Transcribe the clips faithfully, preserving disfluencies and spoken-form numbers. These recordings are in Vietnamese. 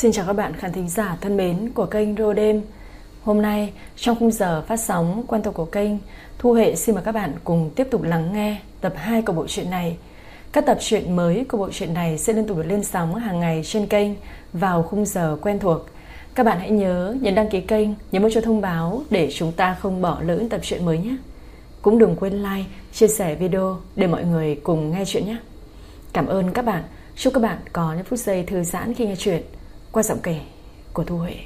Xin chào các bạn khán thính giả thân mến của kênh Rô Đêm. Hôm nay trong khung giờ phát sóng quen thuộc của kênh, Thu Hệ xin mời các bạn cùng tiếp tục lắng nghe tập hai của bộ truyện này. Các tập truyện mới của bộ truyện này sẽ liên tục được lên sóng hàng ngày trên kênh vào khung giờ quen thuộc. Các bạn hãy nhớ nhấn đăng ký kênh, nhấn vào chuông thông báo để chúng ta không bỏ lỡ những tập truyện mới nhé. Cũng đừng quên like, chia sẻ video để mọi người cùng nghe chuyện nhé. Cảm ơn các bạn. Chúc các bạn có những phút giây thư giãn khi nghe chuyện qua giọng kể của Thu Huệ.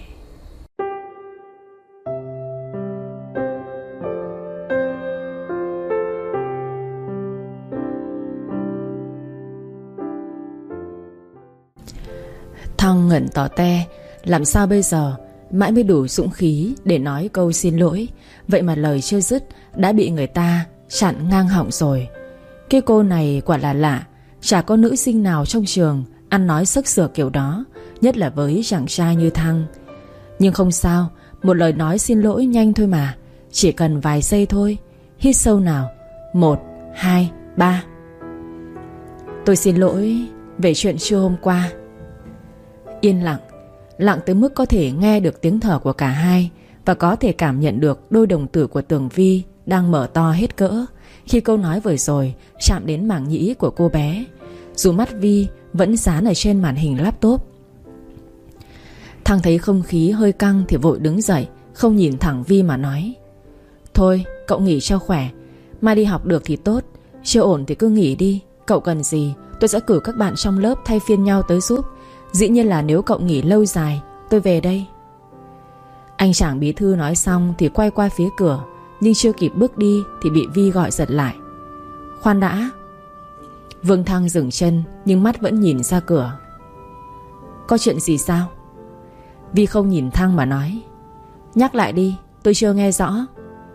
Thăng ngẩn tỏ te. Làm sao bây giờ? Mãi mới đủ dũng khí để nói câu xin lỗi. Vậy mà lời chưa dứt đã bị người ta chặn ngang họng rồi. Cái cô này quả là lạ. Chả có nữ sinh nào trong trường ăn nói xức xược kiểu đó, nhất là với chàng trai như Thăng. Nhưng không sao, một lời nói xin lỗi nhanh thôi mà. Chỉ cần vài giây thôi. Hít sâu nào. Một, hai, ba. Tôi xin lỗi về chuyện trưa hôm qua. Yên lặng. Lặng tới mức có thể nghe được tiếng thở của cả hai, và có thể cảm nhận được đôi đồng tử của Tường Vi đang mở to hết cỡ khi câu nói vừa rồi chạm đến màng nhĩ của cô bé, dù mắt Vi vẫn dán ở trên màn hình laptop. Thăng thấy không khí hơi căng thì vội đứng dậy, không nhìn thẳng Vi mà nói: Thôi cậu nghỉ cho khỏe, mai đi học được thì tốt, chưa ổn thì cứ nghỉ đi. Cậu cần gì tôi sẽ cử các bạn trong lớp thay phiên nhau tới giúp. Dĩ nhiên là nếu cậu nghỉ lâu dài tôi về đây. Anh chàng bí thư nói xong thì quay qua phía cửa, nhưng chưa kịp bước đi thì bị Vi gọi giật lại. Khoan đã. Vương Thăng dừng chân nhưng mắt vẫn nhìn ra cửa. Có chuyện gì sao? Vi không nhìn Thăng mà nói: Nhắc lại đi, tôi chưa nghe rõ.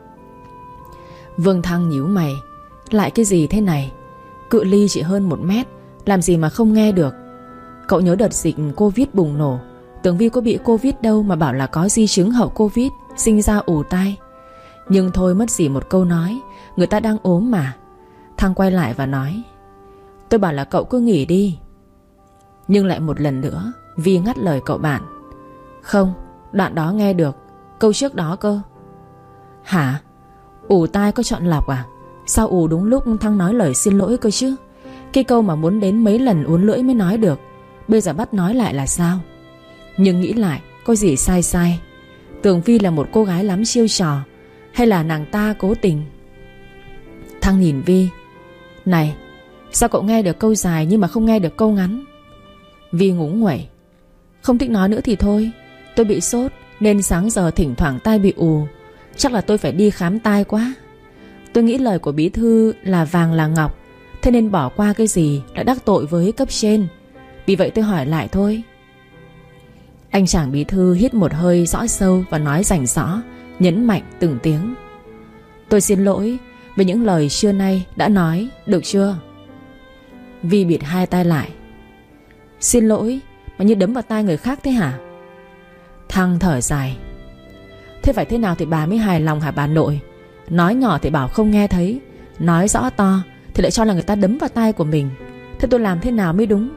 Vương Thăng nhíu mày. Lại cái gì thế này? Cự ly chỉ hơn một mét, làm gì mà không nghe được. Cậu nhớ đợt dịch Covid bùng nổ, Tường Vi có bị Covid đâu mà bảo là có di chứng hậu Covid, sinh ra ù tai. Nhưng thôi, mất gì một câu nói, người ta đang ốm mà. Thăng quay lại và nói: Tôi bảo là cậu cứ nghỉ đi. Nhưng lại một lần nữa Vi ngắt lời cậu bạn: Không, đoạn đó nghe được, câu trước đó cơ. Hả? Ù tai có chọn lọc à? Sao ù đúng lúc Thăng nói lời xin lỗi cơ chứ? Cái câu mà muốn đến mấy lần uốn lưỡi mới nói được, bây giờ bắt nói lại là sao? Nhưng nghĩ lại có gì sai sai. Tường Vi là một cô gái lắm chiêu trò, hay là nàng ta cố tình? Thăng nhìn Vi: Này, sao cậu nghe được câu dài nhưng mà không nghe được câu ngắn? Vi ngúng nguẩy: Không thích nói nữa thì thôi. Tôi bị sốt nên sáng giờ thỉnh thoảng tai bị ù. Chắc là tôi phải đi khám tai quá. Tôi nghĩ lời của bí thư là vàng là ngọc, thế nên bỏ qua cái gì đã đắc tội với cấp trên. Vì vậy tôi hỏi lại thôi. Anh chàng bí thư hít một hơi rõ sâu và nói rành rõ, nhấn mạnh từng tiếng: Tôi xin lỗi về những lời trưa nay đã nói, được chưa? Vi bịt hai tay lại: Xin lỗi mà như đấm vào tai người khác thế hả? Thăng thở dài: Thế phải thế nào thì bà mới hài lòng hả bà nội? Nói nhỏ thì bảo không nghe thấy, nói rõ to thì lại cho là người ta đấm vào tai của mình. Thế tôi làm thế nào mới đúng?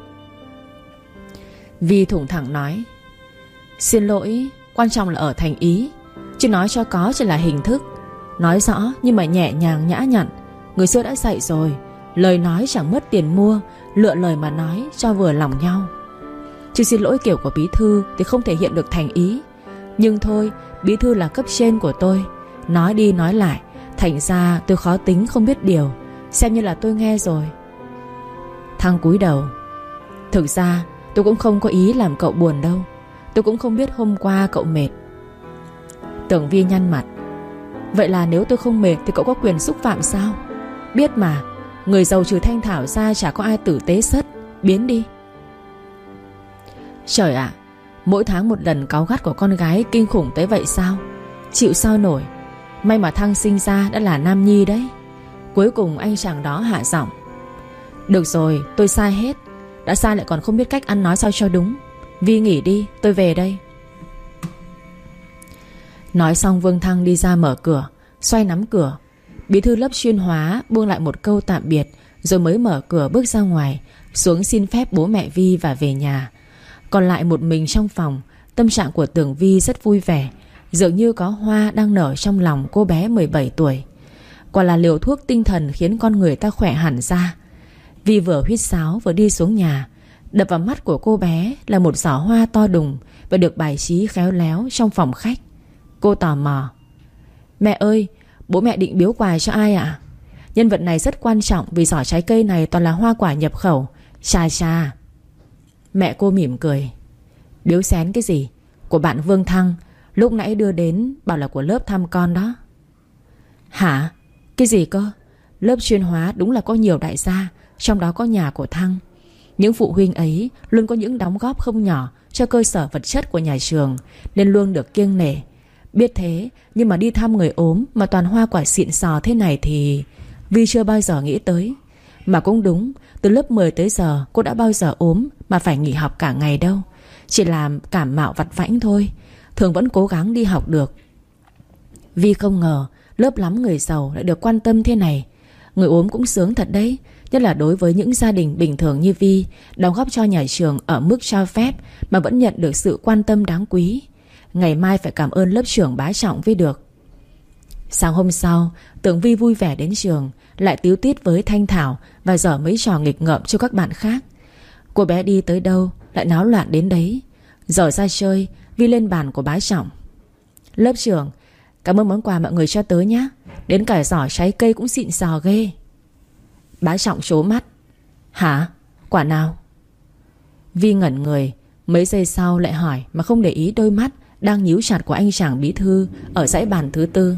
Vi thủng thẳng nói: Xin lỗi, quan trọng là ở thành ý, chứ nói cho có chỉ là hình thức. Nói rõ nhưng mà nhẹ nhàng nhã nhặn. Người xưa đã dạy rồi, lời nói chẳng mất tiền mua, lựa lời mà nói cho vừa lòng nhau. Chứ xin lỗi kiểu của bí thư thì không thể hiện được thành ý. Nhưng thôi, bí thư là cấp trên của tôi, nói đi nói lại, thành ra tôi khó tính không biết điều. Xem như là tôi nghe rồi. Thăng cúi đầu: Thực ra tôi cũng không có ý làm cậu buồn đâu. Tôi cũng không biết hôm qua cậu mệt. Tưởng Vi nhăn mặt: Vậy là nếu tôi không mệt thì cậu có quyền xúc phạm sao? Biết mà, người giàu trừ Thanh Thảo ra chả có ai tử tế sất. Biến đi. Trời ạ, à, mỗi tháng một lần cáu gắt của con gái kinh khủng tới vậy sao? Chịu sao nổi. May mà Thăng sinh ra đã là nam nhi đấy. Cuối cùng anh chàng đó hạ giọng: Được rồi, tôi sai hết. Đã sai lại còn không biết cách ăn nói sao cho đúng. Vi nghỉ đi, tôi về đây. Nói xong Vương Thăng đi ra mở cửa, xoay nắm cửa. Bí thư lớp chuyên hóa buông lại một câu tạm biệt, rồi mới mở cửa bước ra ngoài, xuống xin phép bố mẹ Vi và về nhà. Còn lại một mình trong phòng, tâm trạng của Tường Vi rất vui vẻ, dường như có hoa đang nở trong lòng cô bé mười bảy tuổi. Quả là liều thuốc tinh thần khiến con người ta khỏe hẳn ra. Vi vừa huýt sáo vừa đi xuống nhà. Đập vào mắt của cô bé là một giỏ hoa to đùng và được bài trí khéo léo trong phòng khách. Cô tò mò: Mẹ ơi, bố mẹ định biếu quà cho ai ạ? Nhân vật này rất quan trọng vì giỏ trái cây này toàn là hoa quả nhập khẩu. Chà chà. Mẹ cô mỉm cười: Biếu xén cái gì? Của bạn Vương Thăng, lúc nãy đưa đến bảo là của lớp thăm con đó. Hả? Cái gì cơ? Lớp chuyên hóa đúng là có nhiều đại gia, trong đó có nhà của Thăng. Những phụ huynh ấy luôn có những đóng góp không nhỏ cho cơ sở vật chất của nhà trường, nên luôn được kiêng nể. Biết thế, nhưng mà đi thăm người ốm mà toàn hoa quả xịn sò thế này thì Vi chưa bao giờ nghĩ tới. Mà cũng đúng, từ lớp mười tới giờ cô đã bao giờ ốm mà phải nghỉ học cả ngày đâu. Chỉ làm cảm mạo vặt vãnh thôi, thường vẫn cố gắng đi học được. Vi không ngờ lớp lắm người giàu lại được quan tâm thế này. Người ốm cũng sướng thật đấy, nhất là đối với những gia đình bình thường như Vi, đóng góp cho nhà trường ở mức cho phép mà vẫn nhận được sự quan tâm đáng quý. Ngày mai phải cảm ơn lớp trưởng bá Trọng mới được. Sáng hôm sau, Tường Vi vui vẻ đến trường, lại tíu tít với Thanh Thảo và dở mấy trò nghịch ngợm cho các bạn khác. Cô bé đi tới đâu lại náo loạn đến đấy. Giờ ra chơi, Vi lên bàn của bá Trọng: Lớp trưởng, cảm ơn món quà mọi người cho tới nhé. Đến cả giỏ trái cây cũng xịn sò ghê. Bá Trọng trố mắt: Hả? Quả nào? Vi ngẩn người, mấy giây sau lại hỏi mà không để ý đôi mắt đang nhíu chặt của anh chàng bí thư ở dãy bàn thứ tư.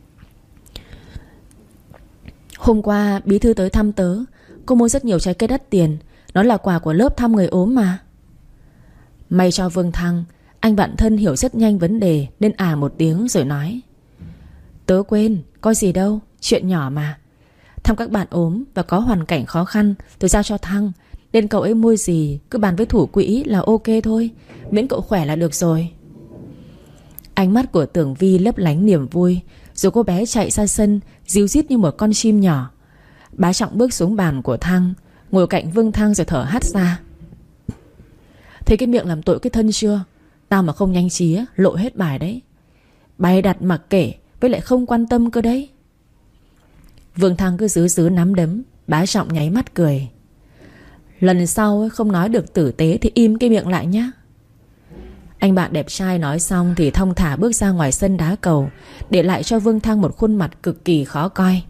Hôm qua bí thư tới thăm tớ, cô mua rất nhiều trái cây đắt tiền. Nó là quà của lớp thăm người ốm mà. May cho Vương Thăng, anh bạn thân hiểu rất nhanh vấn đề nên à một tiếng rồi nói: Tớ quên, có gì đâu, chuyện nhỏ mà. Thăm các bạn ốm và có hoàn cảnh khó khăn, tôi giao cho Thăng, nên cậu ấy mua gì cứ bàn với thủ quỹ là ok thôi, miễn cậu khỏe là được rồi. Ánh mắt của Tường Vi lấp lánh niềm vui, rồi cô bé chạy ra sân, ríu rít như một con chim nhỏ. Bá Trọng bước xuống bàn của Thăng, ngồi cạnh Vương Thăng rồi thở hắt ra: Thấy cái miệng làm tội cái thân chưa? Tao mà không nhanh trí lộ hết bài đấy. Bày đặt mặc kệ, với lại không quan tâm cơ đấy. Vương Thăng cứ giữ giữ nắm đấm. Bá Trọng nháy mắt cười: Lần sau không nói được tử tế thì im cái miệng lại nhá. Anh bạn đẹp trai nói xong thì thong thả bước ra ngoài sân đá cầu, để lại cho Vương Thăng một khuôn mặt cực kỳ khó coi.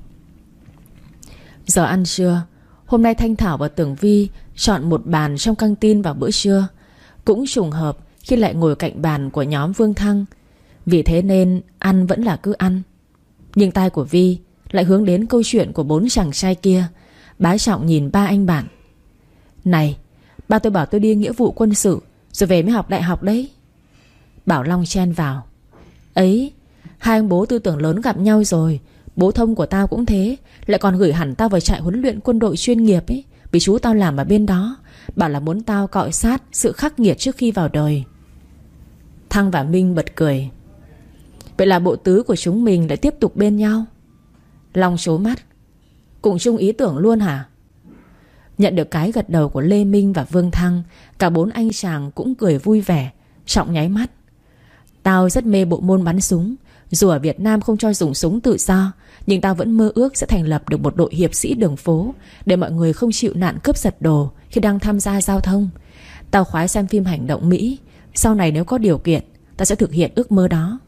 Giờ ăn trưa, hôm nay Thanh Thảo và Tường Vi chọn một bàn trong căng tin vào bữa trưa. Cũng trùng hợp khi lại ngồi cạnh bàn của nhóm Vương Thăng, vì thế nên ăn vẫn là cứ ăn. Nhưng tai của Vi lại hướng đến câu chuyện của bốn chàng trai kia. Bá Trọng nhìn ba anh bạn: Này, ba tôi bảo tôi đi nghĩa vụ quân sự rồi về mới học đại học đấy. Bảo Long chen vào: Ấy, hai ông bố tư tưởng lớn gặp nhau rồi. Bố Thông của tao cũng thế, lại còn gửi hẳn tao vào trại huấn luyện quân đội chuyên nghiệp ấy, vì chú tao làm ở bên đó. Bảo là muốn tao cọi sát sự khắc nghiệt trước khi vào đời. Thăng và Minh bật cười: Vậy là bộ tứ của chúng mình lại tiếp tục bên nhau. Long trố mắt: Cùng chung ý tưởng luôn hả? Nhận được cái gật đầu của Lê Minh và Vương Thăng, cả bốn anh chàng cũng cười vui vẻ. Trọng nháy mắt: Tao rất mê bộ môn bắn súng. Dù ở Việt Nam không cho dùng súng tự do, nhưng tao vẫn mơ ước sẽ thành lập được một đội hiệp sĩ đường phố, để mọi người không chịu nạn cướp giật đồ khi đang tham gia giao thông. Tao khoái xem phim hành động Mỹ. Sau này nếu có điều kiện, tao sẽ thực hiện ước mơ đó.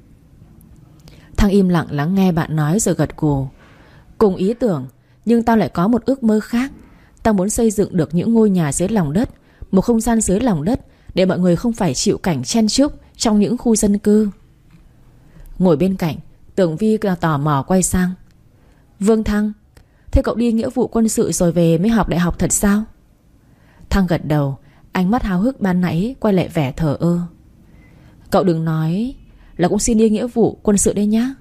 Thăng im lặng lắng nghe bạn nói rồi gật gù: Cùng ý tưởng, nhưng tao lại có một ước mơ khác. Tao muốn xây dựng được những ngôi nhà dưới lòng đất, một không gian dưới lòng đất, để mọi người không phải chịu cảnh chen chúc trong những khu dân cư. Ngồi bên cạnh, Tường Vi tò mò quay sang: Vương Thăng, thế cậu đi nghĩa vụ quân sự rồi về mới học đại học thật sao? Thăng gật đầu, ánh mắt háo hức ban nãy quay lại vẻ thờ ơ. Cậu đừng nói là cũng xin đi nghĩa vụ quân sự đây nhá.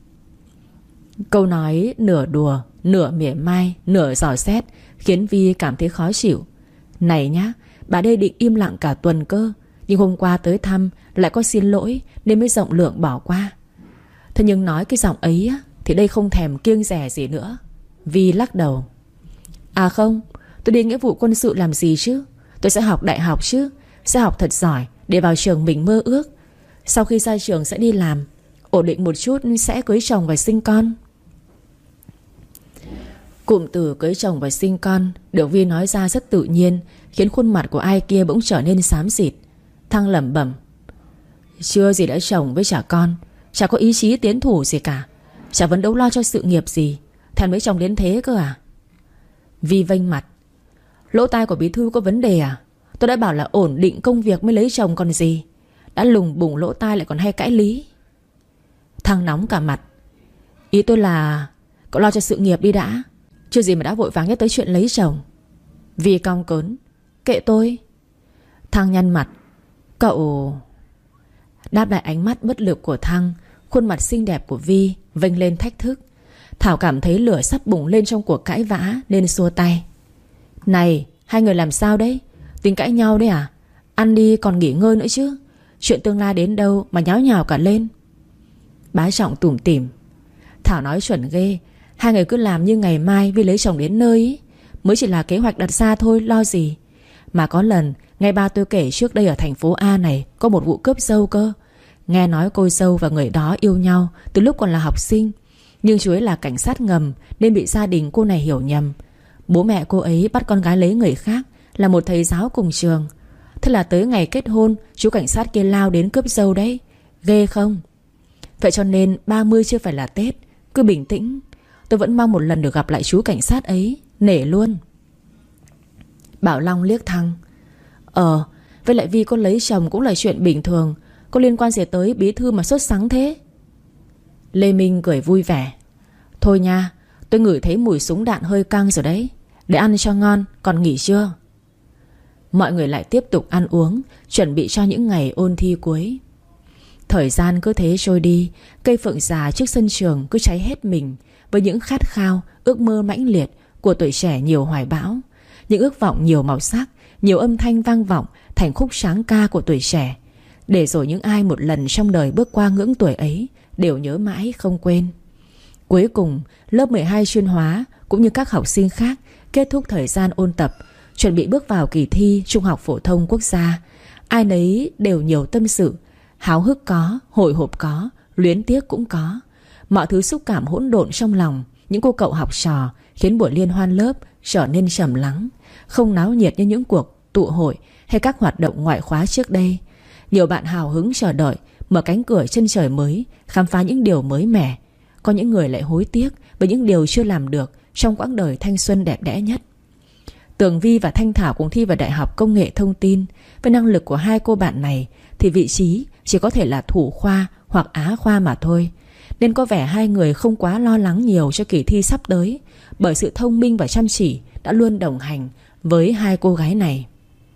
Câu nói nửa đùa, nửa mỉa mai, nửa dò xét khiến Vi cảm thấy khó chịu. Này nhá, bà đây định im lặng cả tuần cơ, nhưng hôm qua tới thăm lại có xin lỗi nên mới rộng lượng bỏ qua. Thế nhưng nói cái giọng ấy á, thì đây không thèm kiêng dè gì nữa. Vi lắc đầu: À không, tôi đi nghĩa vụ quân sự làm gì chứ? Tôi sẽ học đại học chứ. sẽ học thật giỏi để vào trường mình mơ ước. Sau khi ra trường sẽ đi làm, ổn định một chút sẽ cưới chồng và sinh con. Cụm từ cưới chồng và sinh con được Vi nói ra rất tự nhiên, khiến khuôn mặt của ai kia bỗng trở nên xám xịt. Thăng lẩm bẩm: chưa gì đã chồng với chả con, chả có ý chí tiến thủ gì cả, chả vấn đấu lo cho sự nghiệp gì, thèm mấy chồng đến thế cơ à? Vi vênh mặt: lỗ tai của bí thư có vấn đề à? Tôi đã bảo là ổn định công việc mới lấy chồng còn gì. Đã lùng bùng lỗ tai lại còn hay cãi lý. Thăng nóng cả mặt: ý tôi là cậu lo cho sự nghiệp đi đã, chưa gì mà đã vội vàng nhất tới chuyện lấy chồng. Vi cong cớn: kệ tôi. Thăng nhăn mặt: cậu... Đáp lại ánh mắt bất lực của Thăng, khuôn mặt xinh đẹp của Vi vênh lên thách thức. Thảo cảm thấy lửa sắp bùng lên trong cuộc cãi vã nên xua tay: này, hai người làm sao đấy? Tính cãi nhau đấy à? Ăn đi còn nghỉ ngơi nữa chứ. Chuyện tương lai đến đâu mà nháo nhào cả lên. Bá Trọng tủm tỉm: Thảo nói chuẩn ghê. Hai người cứ làm như ngày mai Vi lấy chồng đến nơi ý. Mới chỉ là kế hoạch đặt ra thôi, lo gì. Mà có lần nghe ba tôi kể trước đây ở thành phố A này có một vụ cướp dâu cơ. Nghe nói cô dâu và người đó yêu nhau từ lúc còn là học sinh, nhưng chú ấy là cảnh sát ngầm nên bị gia đình cô này hiểu nhầm. Bố mẹ cô ấy bắt con gái lấy người khác, là một thầy giáo cùng trường. Thế là tới ngày kết hôn, chú cảnh sát kia lao đến cướp dâu đấy. Ghê không? Vậy cho nên ba mươi chưa phải là Tết. Cứ bình tĩnh. Tôi vẫn mong một lần được gặp lại chú cảnh sát ấy. Nể luôn. Bảo Long liếc Thăng: Ờ, với lại Vi có lấy chồng cũng là chuyện bình thường, có liên quan gì tới bí thư mà sốt sắng thế? Lê Minh cười vui vẻ: thôi nha, tôi ngửi thấy mùi súng đạn hơi căng rồi đấy. Để ăn cho ngon, còn nghỉ chưa? Mọi người lại tiếp tục ăn uống, chuẩn bị cho những ngày ôn thi cuối. Thời gian cứ thế trôi đi. Cây phượng già trước sân trường cứ cháy hết mình với những khát khao, ước mơ mãnh liệt của tuổi trẻ nhiều hoài bão. Những ước vọng nhiều màu sắc, nhiều âm thanh vang vọng thành khúc sáng ca của tuổi trẻ. Để rồi những ai một lần trong đời bước qua ngưỡng tuổi ấy đều nhớ mãi không quên. Cuối cùng lớp mười hai chuyên hóa cũng như các học sinh khác kết thúc thời gian ôn tập, chuẩn bị bước vào kỳ thi Trung học phổ thông quốc gia. Ai nấy đều nhiều tâm sự. Háo hức có, hồi hộp có, luyến tiếc cũng có. Mọi thứ xúc cảm hỗn độn trong lòng những cô cậu học trò khiến buổi liên hoan lớp trở nên trầm lắng, không náo nhiệt như những cuộc tụ hội hay các hoạt động ngoại khóa trước đây. Nhiều bạn hào hứng chờ đợi mở cánh cửa chân trời mới, khám phá những điều mới mẻ. Có những người lại hối tiếc với những điều chưa làm được trong quãng đời thanh xuân đẹp đẽ nhất. Tường Vi và Thanh Thảo cùng thi vào Đại học Công nghệ Thông tin. Với năng lực của hai cô bạn này thì vị trí chỉ có thể là thủ khoa hoặc á khoa mà thôi. Nên có vẻ hai người không quá lo lắng nhiều cho kỳ thi sắp tới, bởi sự thông minh và chăm chỉ đã luôn đồng hành với hai cô gái này.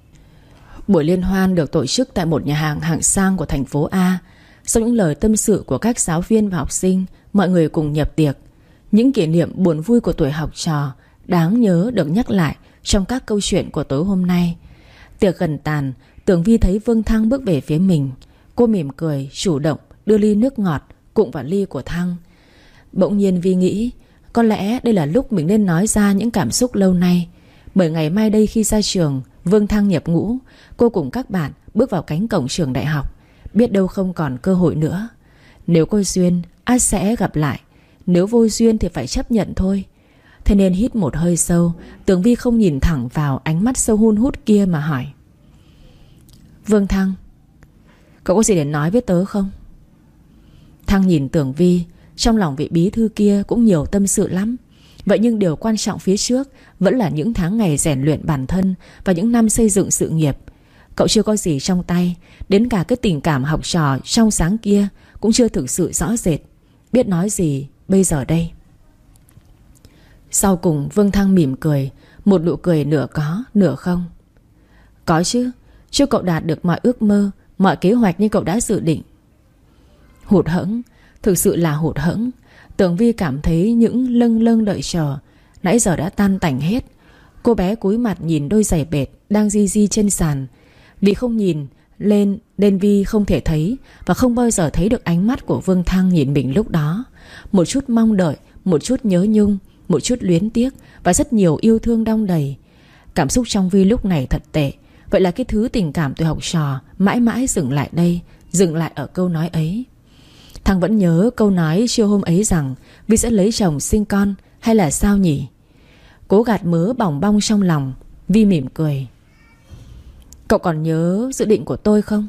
Buổi liên hoan được tổ chức tại một nhà hàng hạng sang của thành phố A. Sau những lời tâm sự của các giáo viên và học sinh, mọi người cùng nhập tiệc. Những kỷ niệm buồn vui của tuổi học trò đáng nhớ được nhắc lại trong các câu chuyện của tối hôm nay. Tiệc gần tàn, Tường Vi thấy Vương Thăng bước về phía mình. Cô mỉm cười, chủ động đưa ly nước ngọt cụng vào ly của Thăng. Bỗng nhiên Vi nghĩ có lẽ đây là lúc mình nên nói ra những cảm xúc lâu nay. Bởi ngày mai đây khi ra trường, Vương Thăng nhập ngũ, cô cùng các bạn bước vào cánh cổng trường đại học. Biết đâu không còn cơ hội nữa. Nếu có duyên, ắt sẽ gặp lại. Nếu vô duyên thì phải chấp nhận thôi. Thế nên hít một hơi sâu, Tường Vi không nhìn thẳng vào ánh mắt sâu hun hút kia mà hỏi: Vương Thăng, cậu có gì để nói với tớ không? Thăng nhìn Tường Vi. Trong lòng vị bí thư kia cũng nhiều tâm sự lắm. Vậy nhưng điều quan trọng phía trước vẫn là những tháng ngày rèn luyện bản thân và những năm xây dựng sự nghiệp. Cậu chưa có gì trong tay. Đến cả cái tình cảm học trò trong sáng kia cũng chưa thực sự rõ rệt. Biết nói gì bây giờ đây? Sau cùng Vương Thăng mỉm cười, một nụ cười nửa có nửa không. Có chứ. Chúc cậu đạt được mọi ước mơ, mọi kế hoạch như cậu đã dự định. Hụt hẫng, thực sự là hụt hẫng. Tường Vi cảm thấy những lâng lâng đợi chờ nãy giờ đã tan tành hết. Cô bé cúi mặt nhìn đôi giày bệt đang di di trên sàn. Vì không nhìn lên nên Vi không thể thấy và không bao giờ thấy được ánh mắt của Vương Thăng nhìn mình lúc đó. Một chút mong đợi, một chút nhớ nhung, một chút luyến tiếc và rất nhiều yêu thương đong đầy. Cảm xúc trong Vi lúc này thật tệ. Vậy là cái thứ tình cảm tuổi học trò mãi mãi dừng lại đây, dừng lại ở câu nói ấy. Thằng vẫn nhớ câu nói chiều hôm ấy rằng Vi sẽ lấy chồng sinh con, hay là sao nhỉ? Cố gạt mớ bỏng bong trong lòng, Vi mỉm cười. Cậu còn nhớ dự định của tôi không?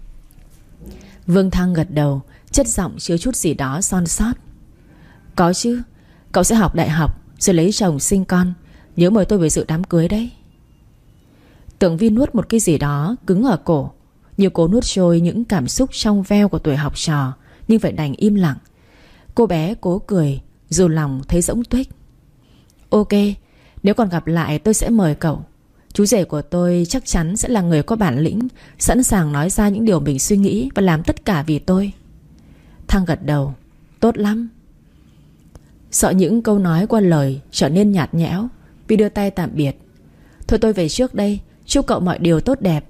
Vương Thăng gật đầu, chất giọng chứa chút gì đó son sót. Có chứ. Cậu sẽ học đại học rồi lấy chồng sinh con. Nhớ mời tôi về dự đám cưới đấy. Tưởng Vi nuốt một cái gì đó cứng ở cổ, như cố nuốt trôi những cảm xúc trong veo của tuổi học trò, nhưng phải đành im lặng. Cô bé cố cười, dù lòng thấy rỗng tuếch. Ok, nếu còn gặp lại tôi sẽ mời cậu. Chú rể của tôi chắc chắn sẽ là người có bản lĩnh, sẵn sàng nói ra những điều mình suy nghĩ và làm tất cả vì tôi. Thăng gật đầu. Tốt lắm. Sợ những câu nói qua lời trở nên nhạt nhẽo, Vi đưa tay tạm biệt. Thôi tôi về trước đây, chúc cậu mọi điều tốt đẹp.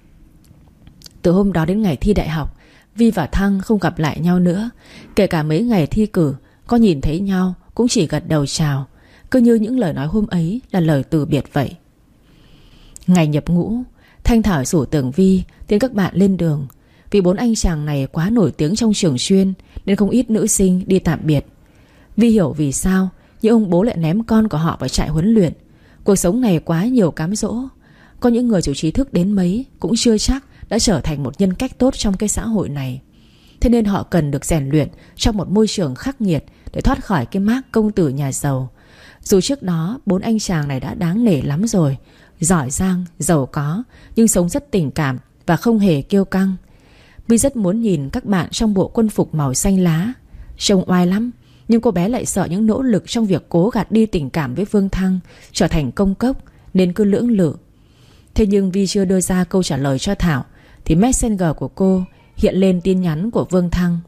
Từ hôm đó đến ngày thi đại học, Vi và Thăng không gặp lại nhau nữa. Kể cả mấy ngày thi cử, có nhìn thấy nhau cũng chỉ gật đầu chào, cứ như những lời nói hôm ấy là lời từ biệt vậy. Ngày nhập ngũ, Thanh Thảo rủ Tưởng Vi tiến các bạn lên đường. Vì bốn anh chàng này quá nổi tiếng trong trường chuyên nên không ít nữ sinh đi tạm biệt. Vi hiểu vì sao những ông bố lại ném con của họ vào trại huấn luyện. Cuộc sống này quá nhiều cám dỗ. Có những người chủ trí thức đến mấy cũng chưa chắc đã trở thành một nhân cách tốt trong cái xã hội này. Thế nên họ cần được rèn luyện trong một môi trường khắc nghiệt để thoát khỏi cái mác công tử nhà giàu. Dù trước đó bốn anh chàng này đã đáng nể lắm rồi, giỏi giang, giàu có, nhưng sống rất tình cảm và không hề kiêu căng. Vi rất muốn nhìn các bạn trong bộ quân phục màu xanh lá. Trông oai lắm, nhưng cô bé lại sợ những nỗ lực trong việc cố gạt đi tình cảm với Vương Thăng trở thành công cốc, nên cứ lưỡng lự. Thế nhưng Vi chưa đưa ra câu trả lời cho Thảo thì Messenger của cô hiện lên tin nhắn của Vương Thăng.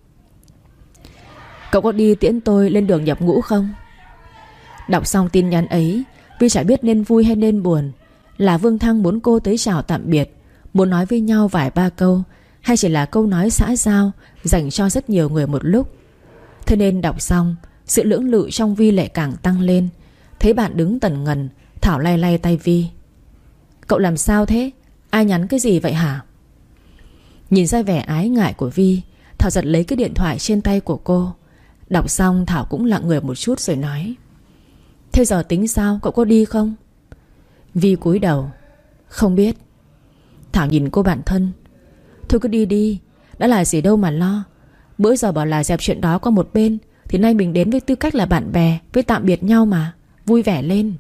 Cậu có đi tiễn tôi lên đường nhập ngũ không? Đọc xong tin nhắn ấy, Vi chả biết nên vui hay nên buồn. Là Vương Thăng muốn cô tới chào tạm biệt, muốn nói với nhau vài ba câu, hay chỉ là câu nói xã giao dành cho rất nhiều người một lúc. Thế nên đọc xong, sự lưỡng lự trong Vi lại càng tăng lên. Thấy bạn đứng tần ngần, Thảo lay lay tay Vi. Cậu làm sao thế? Ai nhắn cái gì vậy hả? Nhìn ra vẻ ái ngại của Vi, Thảo giật lấy cái điện thoại trên tay của cô. Đọc xong Thảo cũng lặng người một chút rồi nói. Thế giờ tính sao, cậu có đi không? Vi cúi đầu. Không biết. Thảo nhìn cô bạn thân. Thôi cứ đi đi, đã là gì đâu mà lo. Bữa giờ bảo là dẹp chuyện đó qua một bên, thì nay mình đến với tư cách là bạn bè, với tạm biệt nhau mà. Vui vẻ lên.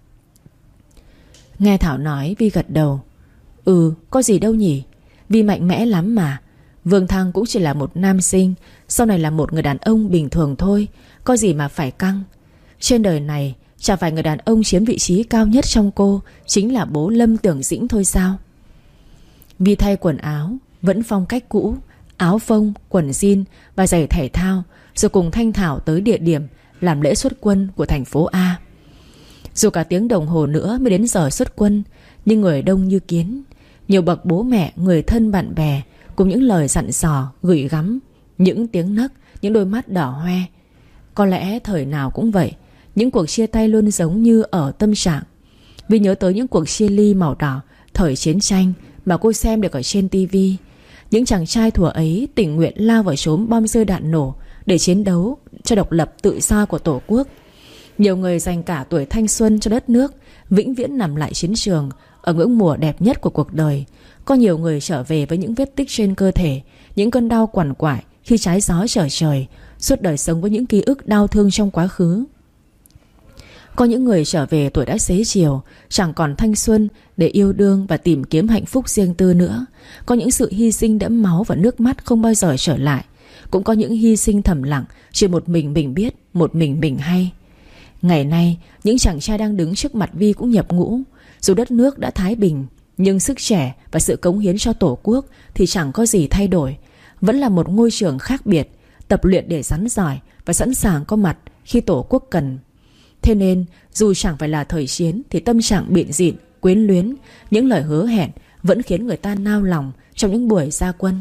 Nghe Thảo nói, Vi gật đầu. Ừ, có gì đâu nhỉ. Vi mạnh mẽ lắm mà. Vương Thăng cũng chỉ là một nam sinh, sau này là một người đàn ông bình thường thôi. Có gì mà phải căng. Trên đời này chả phải người đàn ông chiếm vị trí cao nhất trong cô chính là bố Lâm Tưởng Dĩnh thôi sao? Vi thay quần áo vẫn phong cách cũ, áo phông, quần jean và giày thể thao, rồi cùng Thanh Thảo tới địa điểm làm lễ xuất quân của thành phố A. Dù cả tiếng đồng hồ nữa mới đến giờ xuất quân, nhưng người đông như kiến. Nhiều bậc bố mẹ, người thân bạn bè cùng những lời dặn dò, gửi gắm, những tiếng nấc, những đôi mắt đỏ hoe. Có lẽ thời nào cũng vậy, những cuộc chia tay luôn giống như ở tâm trạng. Vi nhớ tới những cuộc chia ly màu đỏ thời chiến tranh mà cô xem được ở trên tivi. Những chàng trai thuở ấy tình nguyện lao vào chốn bom rơi đạn nổ để chiến đấu cho độc lập tự do của Tổ quốc. Nhiều người dành cả tuổi thanh xuân cho đất nước, vĩnh viễn nằm lại chiến trường ở ngưỡng mùa đẹp nhất của cuộc đời. Có nhiều người trở về với những vết tích trên cơ thể, những cơn đau quằn quại khi trái gió trở trời, suốt đời sống với những ký ức đau thương trong quá khứ. Có những người trở về tuổi đã xế chiều, chẳng còn thanh xuân để yêu đương và tìm kiếm hạnh phúc riêng tư nữa. Có những sự hy sinh đẫm máu và nước mắt không bao giờ trở lại. Cũng có những hy sinh thầm lặng, chỉ một mình mình biết, một mình mình hay. Ngày nay, những chàng trai đang đứng trước mặt Vi cũng nhập ngũ. Dù đất nước đã thái bình, nhưng sức trẻ và sự cống hiến cho Tổ quốc thì chẳng có gì thay đổi. Vẫn là một ngôi trường khác biệt, tập luyện để rắn giỏi và sẵn sàng có mặt khi Tổ quốc cần. Thế nên dù chẳng phải là thời chiến thì tâm trạng bịn dịn, quyến luyến, những lời hứa hẹn vẫn khiến người ta nao lòng trong những buổi ra quân.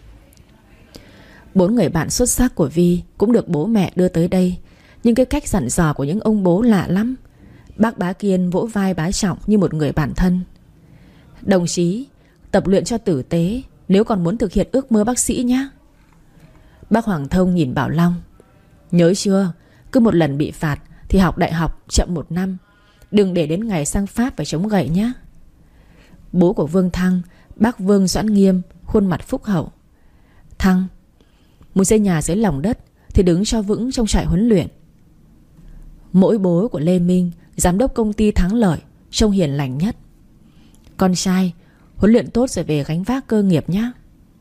Bốn người bạn xuất sắc của Vi cũng được bố mẹ đưa tới đây. Nhưng cái cách dặn dò của những ông bố lạ lắm. Bác Bá Kiên vỗ vai bá Trọng như một người bạn thân. Đồng chí tập luyện cho tử tế, nếu còn muốn thực hiện ước mơ bác sĩ nhé. Bác Hoàng Thông nhìn Bảo Long. Nhớ chưa, cứ một lần bị phạt thì học đại học chậm một năm. Đừng để đến ngày sang Pháp phải chống gậy nhé. Bố của Vương Thăng, bác Vương Doãn Nghiêm, khuôn mặt phúc hậu. Thăng, muốn xây nhà dưới lòng đất thì đứng cho vững trong trại huấn luyện. Mỗi bố của Lê Minh, giám đốc công ty Thắng Lợi, trông hiền lành nhất. Con trai, huấn luyện tốt rồi về gánh vác cơ nghiệp nhé.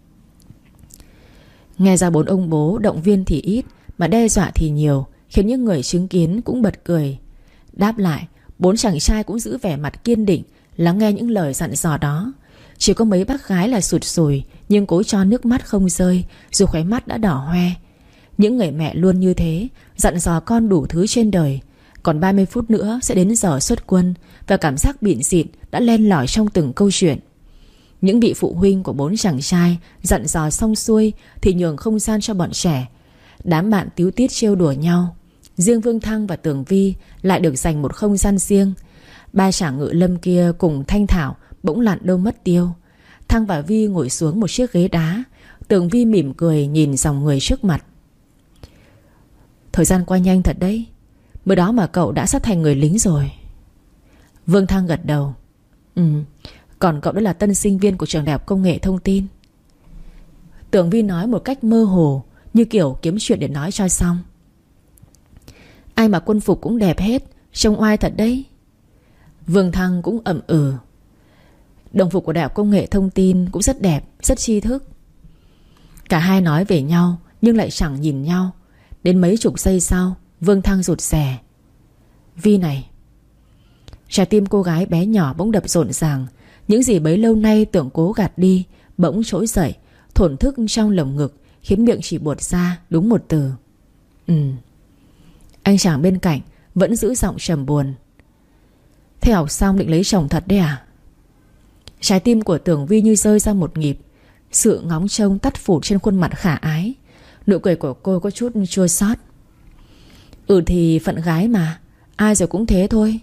Nghe ra bốn ông bố động viên thì ít mà đe dọa thì nhiều, khiến những người chứng kiến cũng bật cười. Đáp lại, bốn chàng trai cũng giữ vẻ mặt kiên định, lắng nghe những lời dặn dò đó. Chỉ có mấy bác gái là sụt sùi, nhưng cố cho nước mắt không rơi, dù khóe mắt đã đỏ hoe. Những người mẹ luôn như thế, dặn dò con đủ thứ trên đời. Còn ba mươi phút nữa sẽ đến giờ xuất quân, và cảm giác bịn xịn đã len lỏi trong từng câu chuyện. Những vị phụ huynh của bốn chàng trai dặn dò xong xuôi thì nhường không gian cho bọn trẻ. Đám bạn tíu tít trêu đùa nhau. Riêng Vương Thăng và Tường Vi lại được dành một không gian riêng. Ba chàng Ngự Lâm kia cùng Thanh Thảo bỗng lặn đâu mất tiêu. Thăng và Vi ngồi xuống một chiếc ghế đá. Tường Vi mỉm cười nhìn dòng người trước mặt. Thời gian qua nhanh thật đấy. Mới đó mà cậu đã sắp thành người lính rồi. Vương Thăng gật đầu. Ừ, còn cậu đó là tân sinh viên của trường Đại học Công nghệ Thông tin. Tường Vi nói một cách mơ hồ, như kiểu kiếm chuyện để nói cho xong. Ai mà quân phục cũng đẹp hết, trông oai thật đấy. Vương Thăng cũng ậm ừ. Đồng phục của Đại học Công nghệ Thông tin cũng rất đẹp, rất tri thức. Cả hai nói về nhau nhưng lại chẳng nhìn nhau. Đến mấy chục giây sau, Vương Thăng rụt rè. Vi này. Trái tim cô gái bé nhỏ bỗng đập rộn ràng. Những gì bấy lâu nay tưởng cố gạt đi bỗng trỗi dậy, thổn thức trong lồng ngực, khiến miệng chỉ buột ra đúng một từ. Ừ. Anh chàng bên cạnh vẫn giữ giọng trầm buồn. Thế học xong định lấy chồng thật đấy à? Trái tim của Tường Vi như rơi ra một nhịp. Sự ngóng trông tắt phụt trên khuôn mặt khả ái. Nụ cười của cô có chút chua xót. Ừ thì phận gái mà, ai rồi cũng thế thôi.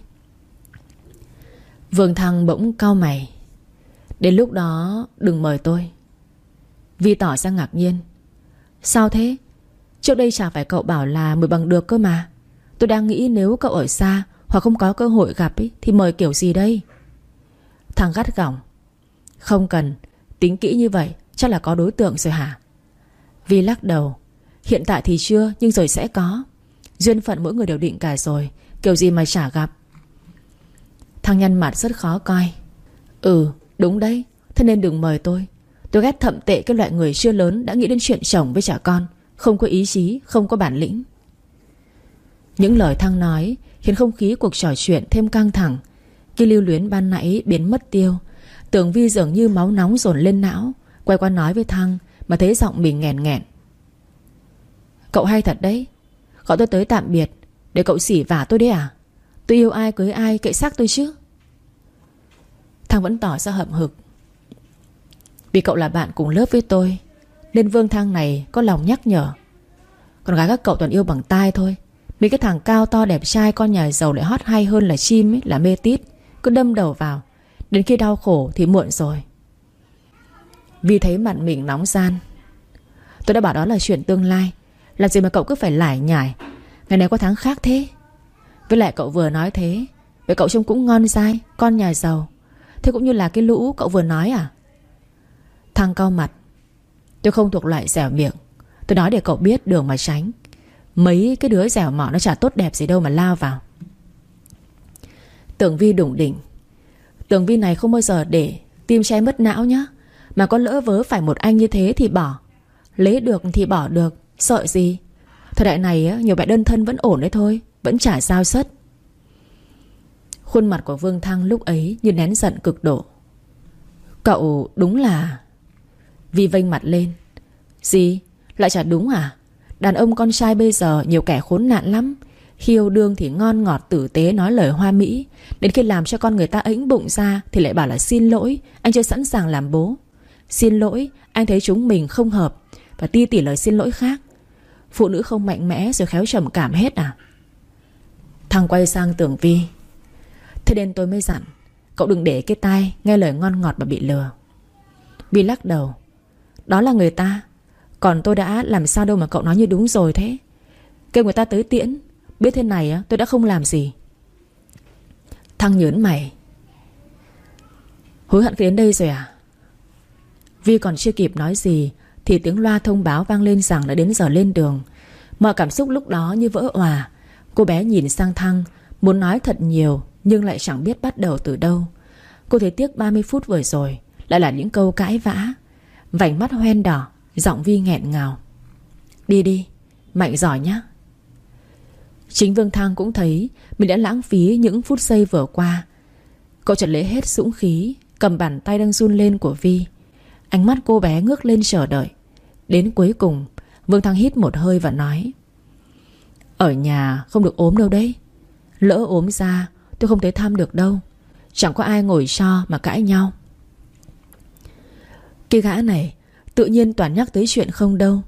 Vương Thăng bỗng cau mày. Đến lúc đó đừng mời tôi. Vi tỏ ra ngạc nhiên. Sao thế? Trước đây chả phải cậu bảo là mời bằng được cơ mà. Tôi đang nghĩ nếu cậu ở xa hoặc không có cơ hội gặp ý, thì mời kiểu gì đây? Thằng gắt gỏng. Không cần. Tính kỹ như vậy chắc là có đối tượng rồi hả? Vi lắc đầu. Hiện tại thì chưa, nhưng rồi sẽ có. Duyên phận mỗi người đều định cả rồi, kiểu gì mà chả gặp. Thằng nhăn mặt rất khó coi. Ừ đúng đấy. Thế nên đừng mời tôi. Tôi ghét thậm tệ cái loại người chưa lớn đã nghĩ đến chuyện chồng với trả con. Không có ý chí, không có bản lĩnh. Những lời Thăng nói khiến không khí cuộc trò chuyện thêm căng thẳng. Khi lưu luyến ban nãy biến mất tiêu. Tường Vi dường như máu nóng dồn lên não. Quay qua nói với Thăng mà thấy giọng mình nghẹn nghẹn. Cậu hay thật đấy. Gọi tôi tới tạm biệt để cậu xỉ vả tôi đấy à? Tôi yêu ai cưới ai kệ xác tôi chứ. Thăng vẫn tỏ ra hậm hực. Vì cậu là bạn cùng lớp với tôi nên Vương Thăng này có lòng nhắc nhở. Con gái các cậu toàn yêu bằng tai thôi. Mấy cái thằng cao to đẹp trai con nhà giàu lại hót hay hơn là chim ấy, là mê tít. Cứ đâm đầu vào. Đến khi đau khổ thì muộn rồi. Vì thấy mặt mình nóng gian. Tôi đã bảo đó là chuyện tương lai. Làm gì mà cậu cứ phải lải nhải. Ngày này qua tháng khác thế. Với lại cậu vừa nói thế, vậy cậu trông cũng ngon dai, con nhà giàu. Thế cũng như là cái lũ cậu vừa nói à? Thăng cau mặt. Tôi không thuộc loại dẻo miệng. Tôi nói để cậu biết đường mà tránh. Mấy cái đứa dẻo mỏ nó chả tốt đẹp gì đâu mà lao vào. Tường Vi đủng đỉnh. Tường Vi này không bao giờ để tim che mất não nhá. Mà có lỡ vớ phải một anh như thế thì bỏ. Lấy được thì bỏ được. Sợ gì? Thời đại này nhiều bạn đơn thân vẫn ổn đấy thôi. Vẫn chả sao sất. Khuôn mặt của Vương Thăng lúc ấy như nén giận cực độ. Cậu đúng là... Vi vênh mặt lên. Gì? Lại chả đúng à? Đàn ông con trai bây giờ nhiều kẻ khốn nạn lắm. Khi yêu đương thì ngon ngọt tử tế nói lời hoa mỹ. Đến khi làm cho con người ta ĩnh bụng ra thì lại bảo là xin lỗi, anh chưa sẵn sàng làm bố. Xin lỗi, anh thấy chúng mình không hợp. Và ti tỉ lời xin lỗi khác. Phụ nữ không mạnh mẽ rồi khéo trầm cảm hết à? Thằng quay sang Tường Vi. Thế nên tôi mới dặn Cậu đừng để cái tai nghe lời ngon ngọt mà bị lừa. Vi lắc đầu. Đó là người ta, còn tôi đã làm sao đâu mà cậu nói như đúng rồi thế. Kêu người ta tới tiễn, biết thế này tôi đã không làm gì. Thăng nhớn mày. Hối hận khi đến đây rồi à? Vi còn chưa kịp nói gì thì tiếng loa thông báo vang lên rằng đã đến giờ lên đường. Mọi cảm xúc lúc đó như vỡ òa. Cô bé nhìn sang Thăng, muốn nói thật nhiều nhưng lại chẳng biết bắt đầu từ đâu. Cô thấy tiếc ba mươi phút vừa rồi lại là những câu cãi vã. Vành mắt hoen đỏ, giọng Vi nghẹn ngào. Đi đi, Mạnh giỏi nhá. Chính Vương Thăng cũng thấy mình đã lãng phí những phút giây vừa qua. Cậu chợt lấy hết dũng khí, cầm bàn tay đang run lên của Vi. Ánh mắt cô bé ngước lên chờ đợi. Đến cuối cùng Vương Thăng hít một hơi và nói: Ở nhà không được ốm đâu đấy. Lỡ ốm ra tôi không tới thăm được đâu. Chẳng có ai ngồi so mà cãi nhau. Cái gã này tự nhiên toàn nhắc tới chuyện không đâu.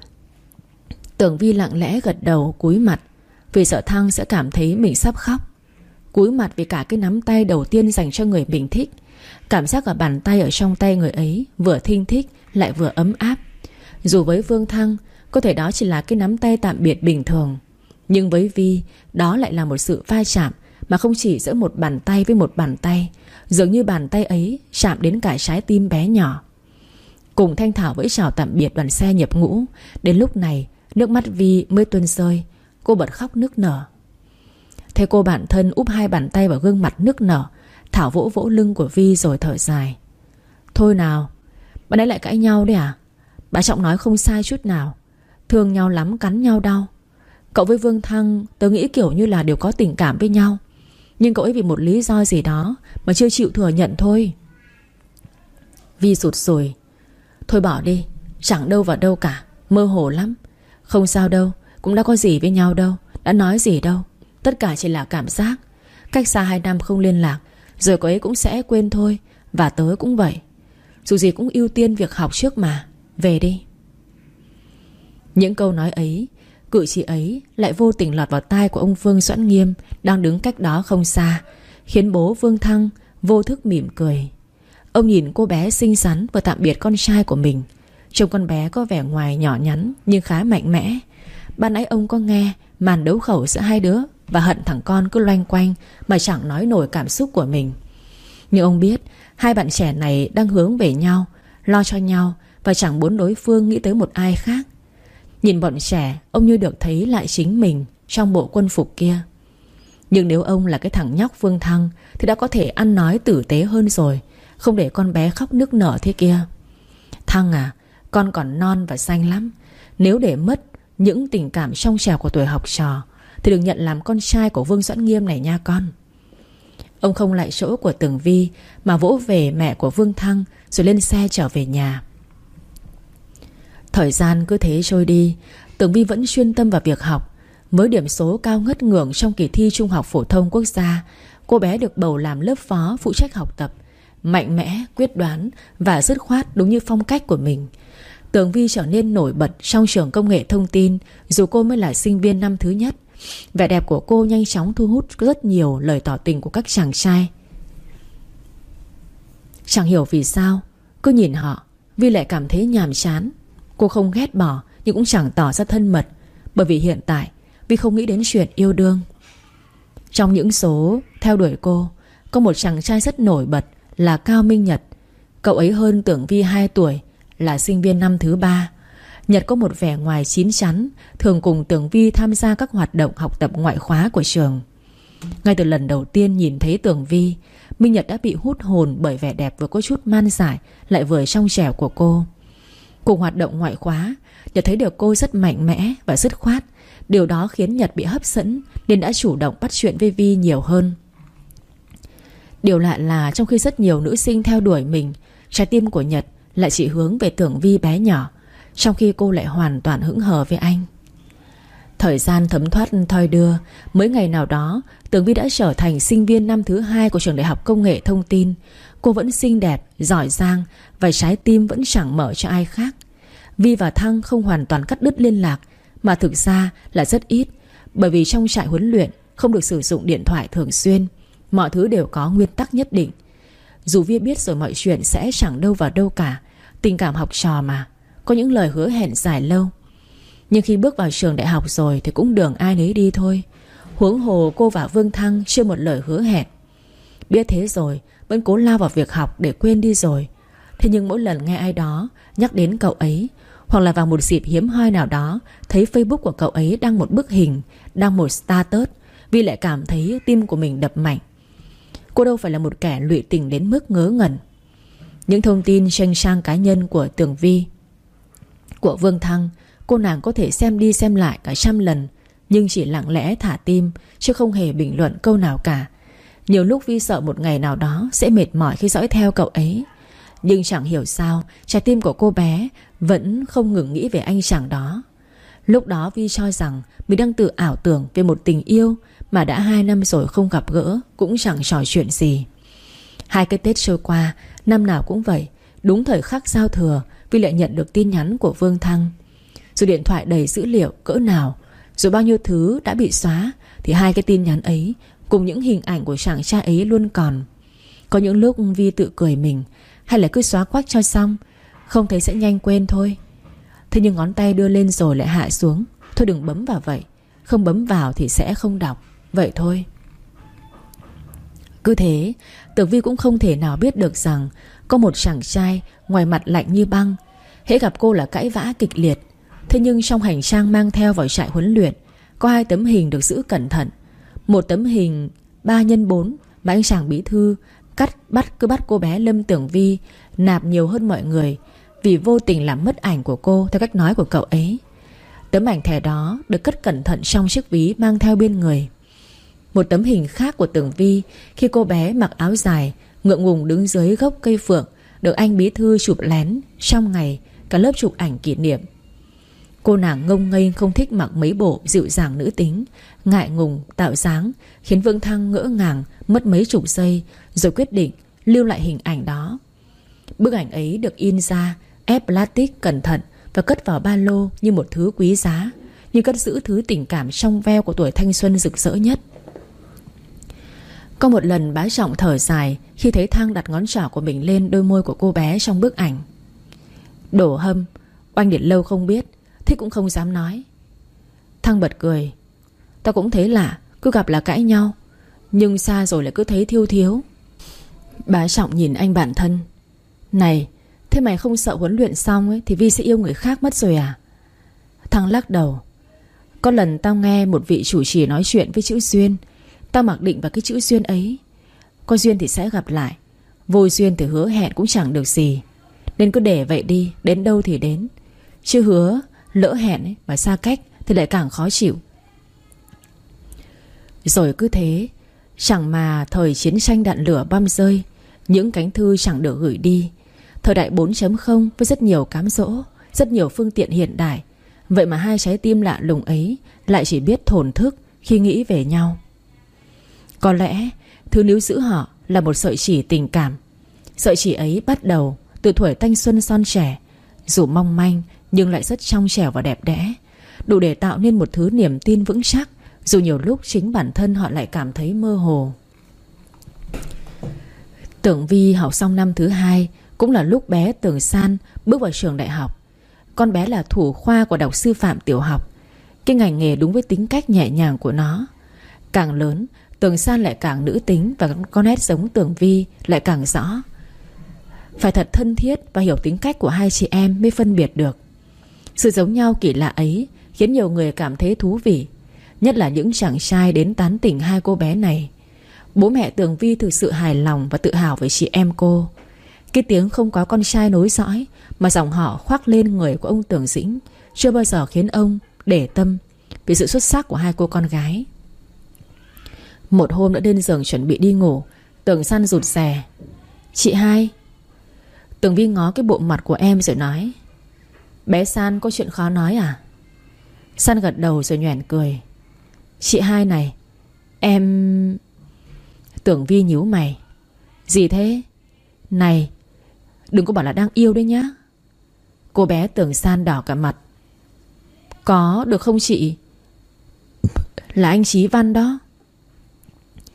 Tưởng Vi lặng lẽ gật đầu cúi mặt vì sợ Thăng sẽ cảm thấy mình sắp khóc. Cúi mặt vì cả cái nắm tay đầu tiên dành cho người mình thích. Cảm giác ở bàn tay ở trong tay người ấy vừa thinh thích lại vừa ấm áp. Dù với Vương Thăng có thể đó chỉ là cái nắm tay tạm biệt bình thường, nhưng với Vi đó lại là một sự va chạm mà không chỉ giữa một bàn tay với một bàn tay. Dường như bàn tay ấy chạm đến cả trái tim bé nhỏ. Cùng Thanh Thảo vẫy chào tạm biệt đoàn xe nhập ngũ. Đến lúc này nước mắt Vi mới tuôn rơi. Cô bật khóc nức nở. Thấy cô bạn thân úp hai bàn tay vào gương mặt nức nở, Thảo vỗ vỗ lưng của Vi rồi thở dài. Thôi nào, bạn ấy lại cãi nhau đấy à? Bà Trọng nói không sai chút nào. Thương nhau lắm, cắn nhau đau. Cậu với Vương Thăng tớ nghĩ kiểu như là đều có tình cảm với nhau, nhưng cậu ấy vì một lý do gì đó mà chưa chịu thừa nhận thôi. Vi sụt sùi. Thôi bỏ đi, chẳng đâu vào đâu cả. Mơ hồ lắm. Không sao đâu, cũng đã có gì với nhau đâu, đã nói gì đâu. Tất cả chỉ là cảm giác. Cách xa hai năm không liên lạc, rồi cô ấy cũng sẽ quên thôi. Và tớ cũng vậy. Dù gì cũng ưu tiên việc học trước mà. Về đi. Những câu nói ấy, cử chỉ ấy lại vô tình lọt vào tai của ông Vương Doãn Nghiêm đang đứng cách đó không xa, khiến bố Vương Thăng vô thức mỉm cười. Ông nhìn cô bé xinh xắn và tạm biệt con trai của mình. Trông con bé có vẻ ngoài nhỏ nhắn nhưng khá mạnh mẽ. Ban nãy ông có nghe màn đấu khẩu giữa hai đứa và hận thằng con cứ loanh quanh mà chẳng nói nổi cảm xúc của mình. Nhưng ông biết hai bạn trẻ này đang hướng về nhau, lo cho nhau và chẳng muốn đối phương nghĩ tới một ai khác. Nhìn bọn trẻ, ông như được thấy lại chính mình trong bộ quân phục kia. Nhưng nếu ông là cái thằng nhóc Vương Thăng thì đã có thể ăn nói tử tế hơn rồi, không để con bé khóc nức nở thế kia. Thăng à, con còn non và xanh lắm. Nếu để mất những tình cảm trong trẻo của tuổi học trò thì đừng nhận làm con trai của Vương Doãn Nghiêm này nha con. Ông không lại chỗ của Tường Vi mà vỗ về mẹ của Vương Thăng rồi lên xe trở về nhà. Thời gian cứ thế trôi đi. Tường Vi vẫn chuyên tâm vào việc học. Với điểm số cao ngất ngưỡng trong kỳ thi Trung học phổ thông quốc gia, cô bé được bầu làm lớp phó phụ trách học tập. Mạnh mẽ, quyết đoán và dứt khoát đúng như phong cách của mình. Tường Vi trở nên nổi bật trong trường công nghệ thông tin dù cô mới là sinh viên năm thứ nhất. Vẻ đẹp của cô nhanh chóng thu hút rất nhiều lời tỏ tình của các chàng trai. Chẳng hiểu vì sao, cứ nhìn họ Vi lại cảm thấy nhàm chán. Cô không ghét bỏ nhưng cũng chẳng tỏ ra thân mật, bởi vì hiện tại Vi không nghĩ đến chuyện yêu đương. Trong những số theo đuổi cô, có một chàng trai rất nổi bật là Cao Minh Nhật. Cậu ấy hơn Tưởng Vi hai tuổi, là sinh viên năm thứ ba. Nhật có một vẻ ngoài chín chắn, thường cùng Tưởng Vi tham gia các hoạt động học tập ngoại khóa của trường. Ngay từ lần đầu tiên nhìn thấy Tưởng Vi, Minh Nhật đã bị hút hồn bởi vẻ đẹp vừa có chút man dại lại vừa trong trẻo của cô. Cùng hoạt động ngoại khóa, Nhật thấy được cô rất mạnh mẽ và dứt khoát. Điều đó khiến Nhật bị hấp dẫn nên đã chủ động bắt chuyện với Vi nhiều hơn. Điều lạ là trong khi rất nhiều nữ sinh theo đuổi mình, trái tim của Nhật lại chỉ hướng về Tưởng Vi bé nhỏ, trong khi cô lại hoàn toàn hững hờ với anh. Thời gian thấm thoát thoi đưa. Mới ngày nào đó, Tưởng Vi đã trở thành sinh viên năm thứ hai của trường Đại học Công nghệ Thông tin. Cô vẫn xinh đẹp, giỏi giang và trái tim vẫn chẳng mở cho ai khác. Vi và Thăng không hoàn toàn cắt đứt liên lạc, mà thực ra là rất ít, bởi vì trong trại huấn luyện không được sử dụng điện thoại thường xuyên. Mọi thứ đều có nguyên tắc nhất định. Dù Vi biết rồi mọi chuyện sẽ chẳng đâu vào đâu cả. Tình cảm học trò mà, có những lời hứa hẹn dài lâu. Nhưng khi bước vào trường đại học rồi thì cũng đường ai nấy đi thôi. Huống hồ cô và Vương Thăng chưa một lời hứa hẹn. Biết thế rồi vẫn cố lao vào việc học để quên đi rồi. Thế nhưng mỗi lần nghe ai đó nhắc đến cậu ấy, hoặc là vào một dịp hiếm hoi nào đó thấy Facebook của cậu ấy đăng một bức hình, đăng một status, Vi lại cảm thấy tim của mình đập mạnh. Cô đâu phải là một kẻ lụy tình đến mức ngớ ngẩn. Những thông tin trên trang cá nhân của Tường Vi, của Vương Thăng, cô nàng có thể xem đi xem lại cả trăm lần, nhưng chỉ lặng lẽ thả tim, chứ không hề bình luận câu nào cả. Nhiều lúc Vi sợ một ngày nào đó sẽ mệt mỏi khi dõi theo cậu ấy. Nhưng chẳng hiểu sao trái tim của cô bé vẫn không ngừng nghĩ về anh chàng đó. Lúc đó Vi cho rằng mình đang tự ảo tưởng về một tình yêu mà đã hai năm rồi không gặp gỡ, cũng chẳng trò chuyện gì. Hai cái Tết trôi qua, năm nào cũng vậy. Đúng thời khắc giao thừa, Vi lại nhận được tin nhắn của Vương Thăng. Dù điện thoại đầy dữ liệu cỡ nào, rồi bao nhiêu thứ đã bị xóa, thì hai cái tin nhắn ấy cùng những hình ảnh của chàng trai ấy luôn còn. Có những lúc Vi tự cười mình, hay là cứ xóa quách cho xong, không thấy sẽ nhanh quên thôi. Thế nhưng ngón tay đưa lên rồi lại hạ xuống. Thôi đừng bấm vào vậy, không bấm vào thì sẽ không đọc. Vậy thôi. Cứ thế Tường Vi cũng không thể nào biết được rằng có một chàng trai ngoài mặt lạnh như băng, hễ gặp cô là cãi vã kịch liệt. Thế nhưng trong hành trang mang theo vào trại huấn luyện có hai tấm hình được giữ cẩn thận. Một tấm hình ba nhân bốn mà anh chàng bí thư cắt bắt cứ bắt cô bé Lâm Tường Vi nạp nhiều hơn mọi người, vì vô tình làm mất ảnh của cô theo cách nói của cậu ấy. Tấm ảnh thẻ đó được cất cẩn thận trong chiếc ví mang theo bên người. Một tấm hình khác của Tường Vi khi cô bé mặc áo dài, ngượng ngùng đứng dưới gốc cây phượng, được anh bí thư chụp lén trong ngày cả lớp chụp ảnh kỷ niệm. Cô nàng ngông nghênh không thích mặc mấy bộ dịu dàng nữ tính, ngại ngùng tạo dáng, khiến Vương Thăng ngỡ ngàng mất mấy chục giây, rồi quyết định lưu lại hình ảnh đó. Bức ảnh ấy được in ra, ép plastic cẩn thận và cất vào ba lô như một thứ quý giá, như cất giữ thứ tình cảm trong veo của tuổi thanh xuân rực rỡ nhất. Có một lần bá Trọng thở dài khi thấy Thăng đặt ngón trỏ của mình lên đôi môi của cô bé trong bức ảnh. Đổ hâm, oanh điện lâu không biết, thế cũng không dám nói. Thăng bật cười. Tao cũng thấy lạ, cứ gặp là cãi nhau, nhưng xa rồi lại cứ thấy thiêu thiếu. Bá Trọng nhìn anh bạn thân. Này, thế mày không sợ huấn luyện xong ấy thì Vi sẽ yêu người khác mất rồi à? Thăng lắc đầu. Có lần tao nghe một vị chủ trì nói chuyện với chữ duyên, tao mặc định vào cái chữ duyên ấy. Có duyên thì sẽ gặp lại, vô duyên thì hứa hẹn cũng chẳng được gì. Nên cứ để vậy đi, đến đâu thì đến. Chứ hứa, lỡ hẹn ấy, mà xa cách thì lại càng khó chịu. Rồi cứ thế, chẳng mà thời chiến tranh đạn lửa bom rơi, những cánh thư chẳng được gửi đi. Thời đại bốn chấm không với rất nhiều cám dỗ, rất nhiều phương tiện hiện đại, vậy mà hai trái tim lạ lùng ấy lại chỉ biết thổn thức khi nghĩ về nhau. Có lẽ thứ níu giữ họ là một sợi chỉ tình cảm. Sợi chỉ ấy bắt đầu từ tuổi thanh xuân son trẻ, dù mong manh nhưng lại rất trong trẻo và đẹp đẽ, đủ để tạo nên một thứ niềm tin vững chắc, dù nhiều lúc chính bản thân họ lại cảm thấy mơ hồ. Tưởng Vi học xong năm thứ hai cũng là lúc bé Tường San bước vào trường đại học. Con bé là thủ khoa của đọc sư phạm tiểu học, cái ngành nghề đúng với tính cách nhẹ nhàng của nó. Càng lớn, Tường San lại càng nữ tính, và con nét giống Tường Vi lại càng rõ. Phải thật thân thiết và hiểu tính cách của hai chị em mới phân biệt được. Sự giống nhau kỳ lạ ấy khiến nhiều người cảm thấy thú vị, nhất là những chàng trai đến tán tỉnh hai cô bé này. Bố mẹ Tường Vi thực sự hài lòng và tự hào với chị em cô. Cái tiếng không có con trai nối dõi mà dòng họ khoác lên người của ông Tường Dĩnh chưa bao giờ khiến ông để tâm vì sự xuất sắc của hai cô con gái. Một hôm đã lên giường chuẩn bị đi ngủ, Tường San rụt rè. Chị hai. Tường Vi ngó cái bộ mặt của em rồi nói. Bé San có chuyện khó nói à? San gật đầu rồi nhoẻn cười. Chị hai này, em... Tường Vi nhíu mày. Gì thế? Này, đừng có bảo là đang yêu đấy nhá. Cô bé Tường San đỏ cả mặt. Có được không chị? Là anh Chí Văn đó.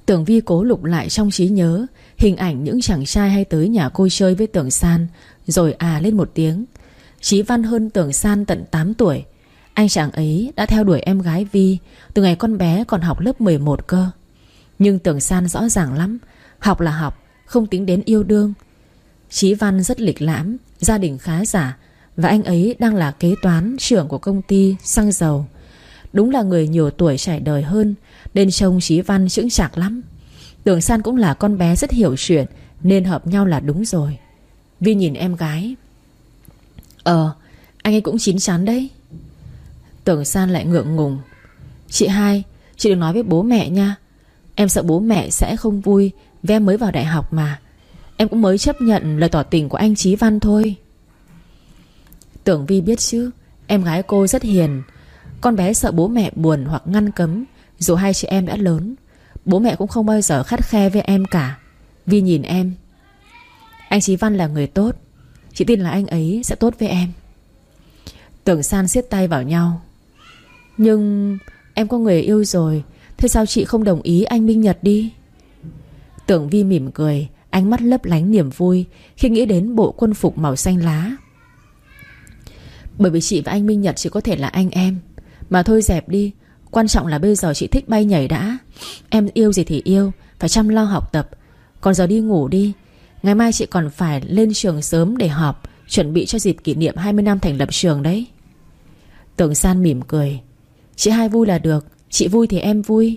Tưởng Vi cố lục lại trong trí nhớ hình ảnh những chàng trai hay tới nhà cô chơi với Tưởng San, rồi à lên một tiếng. Chí Văn hơn Tưởng San tận tám tuổi. Anh chàng ấy đã theo đuổi em gái Vi từ ngày con bé còn học lớp mười một cơ. Nhưng Tưởng San rõ ràng lắm, học là học, không tính đến yêu đương. Chí Văn rất lịch lãm, gia đình khá giả, và anh ấy đang là kế toán trưởng của công ty xăng dầu. Đúng là người nhiều tuổi trải đời hơn, nên trông Chí Văn chững chạc lắm. Tưởng San cũng là con bé rất hiểu chuyện, nên hợp nhau là đúng rồi. Vi nhìn em gái. Ờ, anh ấy cũng chín chắn đấy. Tưởng San lại ngượng ngùng. Chị hai, chị đừng nói với bố mẹ nha. Em sợ bố mẹ sẽ không vui vì em mới vào đại học mà. Em cũng mới chấp nhận lời tỏ tình của anh Chí Văn thôi. Tưởng Vi biết chứ, em gái cô rất hiền. Con bé sợ bố mẹ buồn hoặc ngăn cấm. Dù hai chị em đã lớn, bố mẹ cũng không bao giờ khắt khe với em cả. Vi nhìn em. Anh Chí Văn là người tốt, chị tin là anh ấy sẽ tốt với em. Tưởng San siết tay vào nhau. Nhưng em có người yêu rồi, thế sao chị không đồng ý anh Minh Nhật đi? Tưởng Vi mỉm cười, ánh mắt lấp lánh niềm vui khi nghĩ đến bộ quân phục màu xanh lá. Bởi vì chị và anh Minh Nhật chỉ có thể là anh em. Mà thôi dẹp đi, quan trọng là bây giờ chị thích bay nhảy đã. Em yêu gì thì yêu, phải chăm lo học tập. Còn giờ đi ngủ đi. Ngày mai chị còn phải lên trường sớm để họp, chuẩn bị cho dịp kỷ niệm hai mươi năm thành lập trường đấy. Tưởng San mỉm cười. Chị hai vui là được, chị vui thì em vui.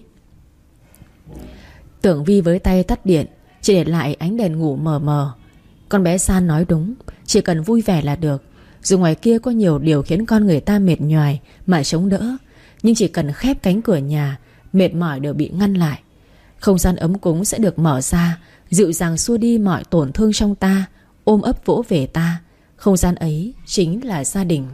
Tưởng Vi với tay tắt điện, chỉ để lại ánh đèn ngủ mờ mờ. Con bé San nói đúng, chỉ cần vui vẻ là được. Dù ngoài kia có nhiều điều khiến con người ta mệt nhoài mà chống đỡ, nhưng chỉ cần khép cánh cửa nhà, mệt mỏi đều bị ngăn lại. Không gian ấm cúng sẽ được mở ra, dịu dàng xua đi mọi tổn thương trong ta, ôm ấp vỗ về ta. Không gian ấy chính là gia đình.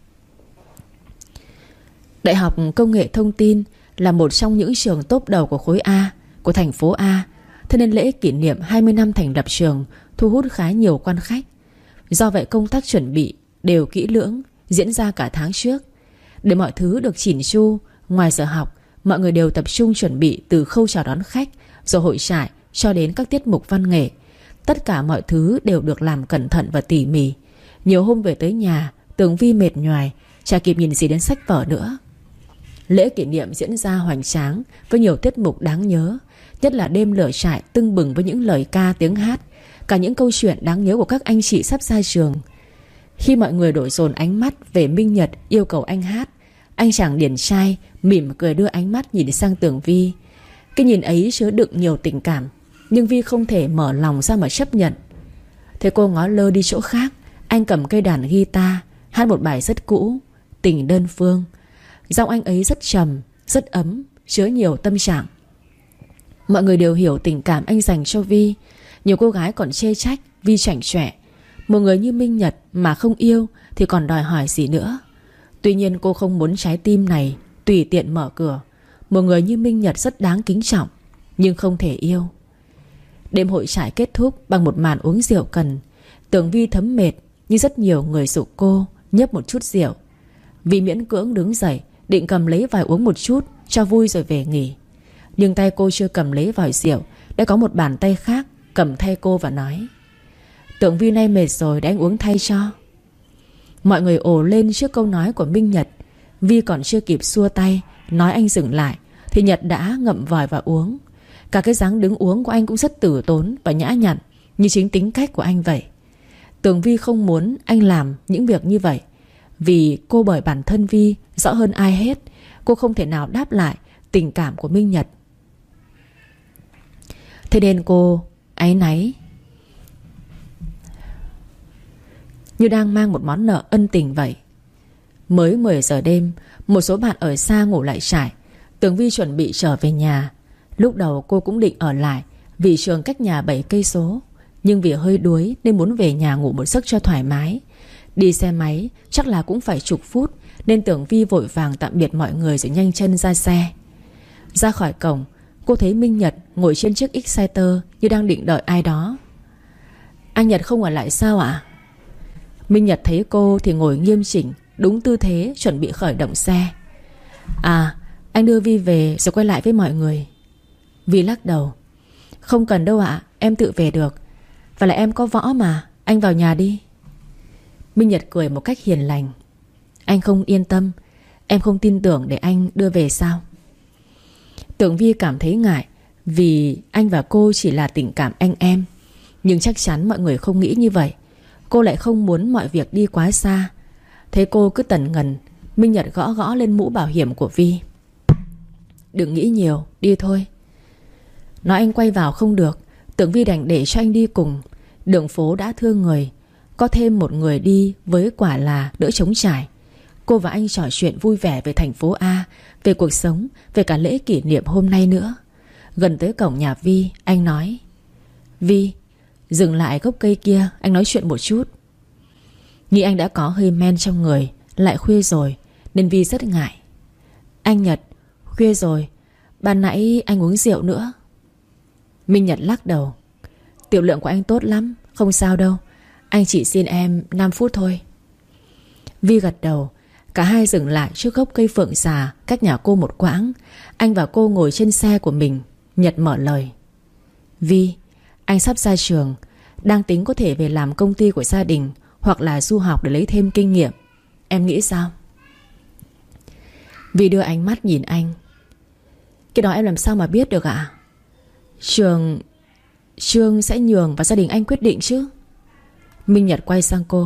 Đại học Công nghệ Thông tin là một trong những trường top đầu của khối A, của thành phố A. Thế nên lễ kỷ niệm hai mươi năm thành lập trường thu hút khá nhiều quan khách. Do vậy công tác chuẩn bị đều kỹ lưỡng, diễn ra cả tháng trước. Để mọi thứ được chỉn chu, ngoài giờ học, mọi người đều tập trung chuẩn bị từ khâu chào đón khách, rồi hội trại cho đến các tiết mục văn nghệ. Tất cả mọi thứ đều được làm cẩn thận và tỉ mỉ. Nhiều hôm về tới nhà, Tường Vi mệt nhoài, chả kịp nhìn gì đến sách vở nữa. Lễ kỷ niệm diễn ra hoành tráng với nhiều tiết mục đáng nhớ, nhất là đêm lửa trại tưng bừng với những lời ca tiếng hát, cả những câu chuyện đáng nhớ của các anh chị sắp ra trường. Khi mọi người đổ dồn ánh mắt về Minh Nhật yêu cầu anh hát, anh chàng điển trai mỉm cười đưa ánh mắt nhìn sang Tường Vi. Cái nhìn ấy chứa đựng nhiều tình cảm, nhưng Vi không thể mở lòng ra mà chấp nhận. Thế cô ngó lơ đi chỗ khác. Anh cầm cây đàn guitar, hát một bài rất cũ, Tình Đơn Phương. Giọng anh ấy rất trầm, rất ấm, chứa nhiều tâm trạng. Mọi người đều hiểu tình cảm anh dành cho Vi. Nhiều cô gái còn chê trách Vi chảnh chọe. Một người như Minh Nhật mà không yêu thì còn đòi hỏi gì nữa. Tuy nhiên cô không muốn trái tim này tùy tiện mở cửa. Một người như Minh Nhật rất đáng kính trọng, nhưng không thể yêu. Đêm hội trại kết thúc bằng một màn uống rượu cần. Tưởng Vi thấm mệt, nhưng rất nhiều người giục cô nhấp một chút rượu. Vi miễn cưỡng đứng dậy, định cầm lấy vài uống một chút cho vui rồi về nghỉ. Nhưng tay cô chưa cầm lấy vòi rượu, đã có một bàn tay khác cầm thay cô và nói: Tưởng Vi nay mệt rồi, để anh uống thay cho. Mọi người ồ lên trước câu nói của Minh Nhật. Vi còn chưa kịp xua tay nói anh dừng lại thì Nhật đã ngậm vòi và uống. Cả cái dáng đứng uống của anh cũng rất tử tốn và nhã nhặn, như chính tính cách của anh vậy. Tưởng Vi không muốn anh làm những việc như vậy, vì cô bởi bản thân Vi rõ hơn ai hết, cô không thể nào đáp lại tình cảm của Minh Nhật. Thế nên cô áy náy, như đang mang một món nợ ân tình vậy. Mới mười giờ đêm, một số bạn ở xa ngủ lại trại. Tường Vi chuẩn bị trở về nhà. Lúc đầu cô cũng định ở lại vì trường cách nhà bảy cây số, nhưng vì hơi đuối nên muốn về nhà ngủ một giấc cho thoải mái. Đi xe máy chắc là cũng phải chục phút, nên Tường Vi vội vàng tạm biệt mọi người rồi nhanh chân ra xe. Ra khỏi cổng, cô thấy Minh Nhật ngồi trên chiếc Exciter như đang định đợi ai đó. Anh Nhật không ở lại sao ạ? Minh Nhật thấy cô thì ngồi nghiêm chỉnh, đúng tư thế chuẩn bị khởi động xe. À, anh đưa Vi về rồi quay lại với mọi người. Vi lắc đầu. Không cần đâu ạ, em tự về được. Và lại em có võ mà, anh vào nhà đi. Minh Nhật cười một cách hiền lành. Anh không yên tâm, em không tin tưởng để anh đưa về sao? Tưởng Vi cảm thấy ngại vì anh và cô chỉ là tình cảm anh em. Nhưng chắc chắn mọi người không nghĩ như vậy. Cô lại không muốn mọi việc đi quá xa. Thế cô cứ tần ngần. Minh Nhật gõ gõ lên mũ bảo hiểm của Vi. Đừng nghĩ nhiều, đi thôi. Nói anh quay vào không được, Tưởng Vi đành để cho anh đi cùng. Đường phố đã thưa người, có thêm một người đi với quả là đỡ trống trải. Cô và anh trò chuyện vui vẻ về thành phố A, về cuộc sống, về cả lễ kỷ niệm hôm nay nữa. Gần tới cổng nhà Vi, anh nói: Vi, dừng lại gốc cây kia, anh nói chuyện một chút. Nghĩ anh đã có hơi men trong người, lại khuya rồi, nên Vi rất ngại. Anh Nhật, khuya rồi, ban nãy anh uống rượu nữa. Minh Nhật lắc đầu. Tiểu lượng của anh tốt lắm, không sao đâu. Anh chỉ xin em năm phút thôi. Vi gật đầu. Cả hai dừng lại trước gốc cây phượng già cách nhà cô một quãng. Anh và cô ngồi trên xe của mình. Nhật mở lời: Vi, anh sắp ra trường, đang tính có thể về làm công ty của gia đình, hoặc là du học để lấy thêm kinh nghiệm. Em nghĩ sao? Vi đưa ánh mắt nhìn anh. Cái đó em làm sao mà biết được ạ? À? Trường Trương sẽ nhường và gia đình anh quyết định chứ. Minh Nhật quay sang cô.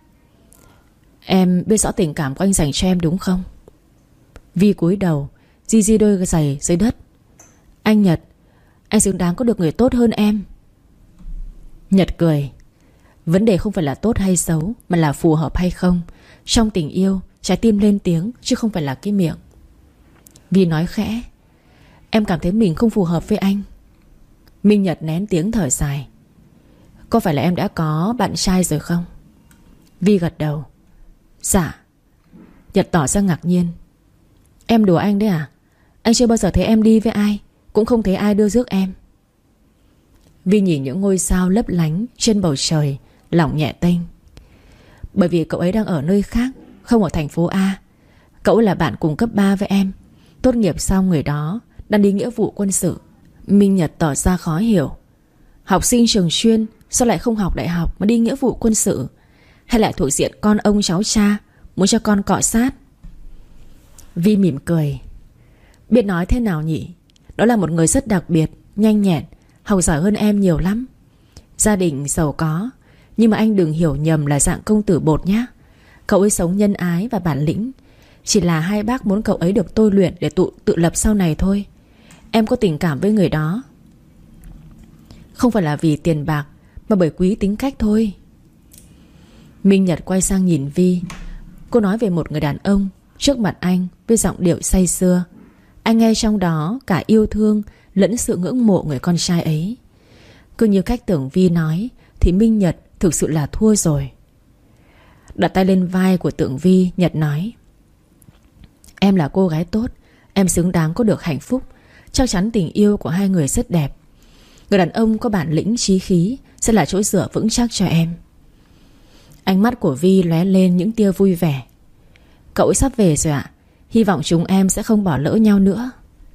Em biết rõ tình cảm của anh dành cho em đúng không? Vi cúi đầu, di di đôi giày dưới đất. Anh Nhật, anh xứng đáng có được người tốt hơn em. Nhật cười. Vấn đề không phải là tốt hay xấu, mà là phù hợp hay không. Trong tình yêu, trái tim lên tiếng, chứ không phải là cái miệng. Vi nói khẽ: Em cảm thấy mình không phù hợp với anh. Minh Nhật nén tiếng thở dài. Có phải là em đã có bạn trai rồi không? Vi gật đầu. Dạ. Nhật tỏ ra ngạc nhiên. Em đùa anh đấy à? Anh chưa bao giờ thấy em đi với ai, cũng không thấy ai đưa rước em. Vi nhìn những ngôi sao lấp lánh trên bầu trời, lòng nhẹ tênh. Bởi vì cậu ấy đang ở nơi khác, không ở thành phố A. Cậu là bạn cùng cấp ba với em. Tốt nghiệp xong người đó đang đi nghĩa vụ quân sự. Minh Nhật tỏ ra khó hiểu. Học sinh trường chuyên sao lại không học đại học mà đi nghĩa vụ quân sự? Hay lại thuộc diện con ông cháu cha, muốn cho con cọ sát? Vi mỉm cười. Biết nói thế nào nhỉ? Đó là một người rất đặc biệt, nhanh nhẹn, học giỏi hơn em nhiều lắm. Gia đình giàu có, nhưng mà anh đừng hiểu nhầm là dạng công tử bột nhé. Cậu ấy sống nhân ái và bản lĩnh. Chỉ là hai bác muốn cậu ấy được tôi luyện để tự, tự lập sau này thôi. Em có tình cảm với người đó không phải là vì tiền bạc, mà bởi quý tính cách thôi. Minh Nhật quay sang nhìn Vi. Cô nói về một người đàn ông trước mặt anh với giọng điệu say sưa. Anh nghe trong đó cả yêu thương lẫn sự ngưỡng mộ người con trai ấy. Cứ như cách Tưởng Vi nói thì Minh Nhật thực sự là thua rồi. Đặt tay lên vai của Tưởng Vi, Nhật nói: Em là cô gái tốt, em xứng đáng có được hạnh phúc. Chắc chắn tình yêu của hai người rất đẹp. Người đàn ông có bản lĩnh chí khí sẽ là chỗ dựa vững chắc cho em. Ánh mắt của Vi lóe lên những tia vui vẻ. Cậu ấy sắp về rồi ạ. Hy vọng chúng em sẽ không bỏ lỡ nhau nữa.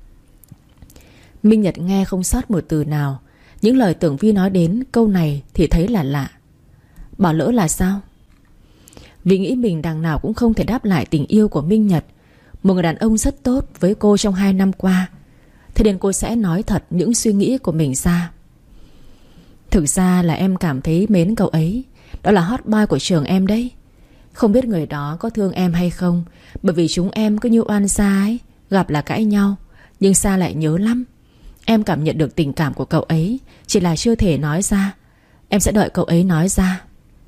Minh Nhật nghe không sót một từ nào. Những lời Tưởng Vi nói đến câu này thì thấy là lạ. Bỏ lỡ là sao? Vì nghĩ mình đằng nào cũng không thể đáp lại tình yêu của Minh Nhật, một người đàn ông rất tốt với cô trong hai năm qua. Thế nên cô sẽ nói thật những suy nghĩ của mình ra. Thực ra là em cảm thấy mến cậu ấy. Đó là hot boy của trường em đấy. Không biết người đó có thương em hay không, bởi vì chúng em cứ như oan gia ấy, gặp là cãi nhau, nhưng Sa lại nhớ lắm. Em cảm nhận được tình cảm của cậu ấy, chỉ là chưa thể nói ra. Em sẽ đợi cậu ấy nói ra.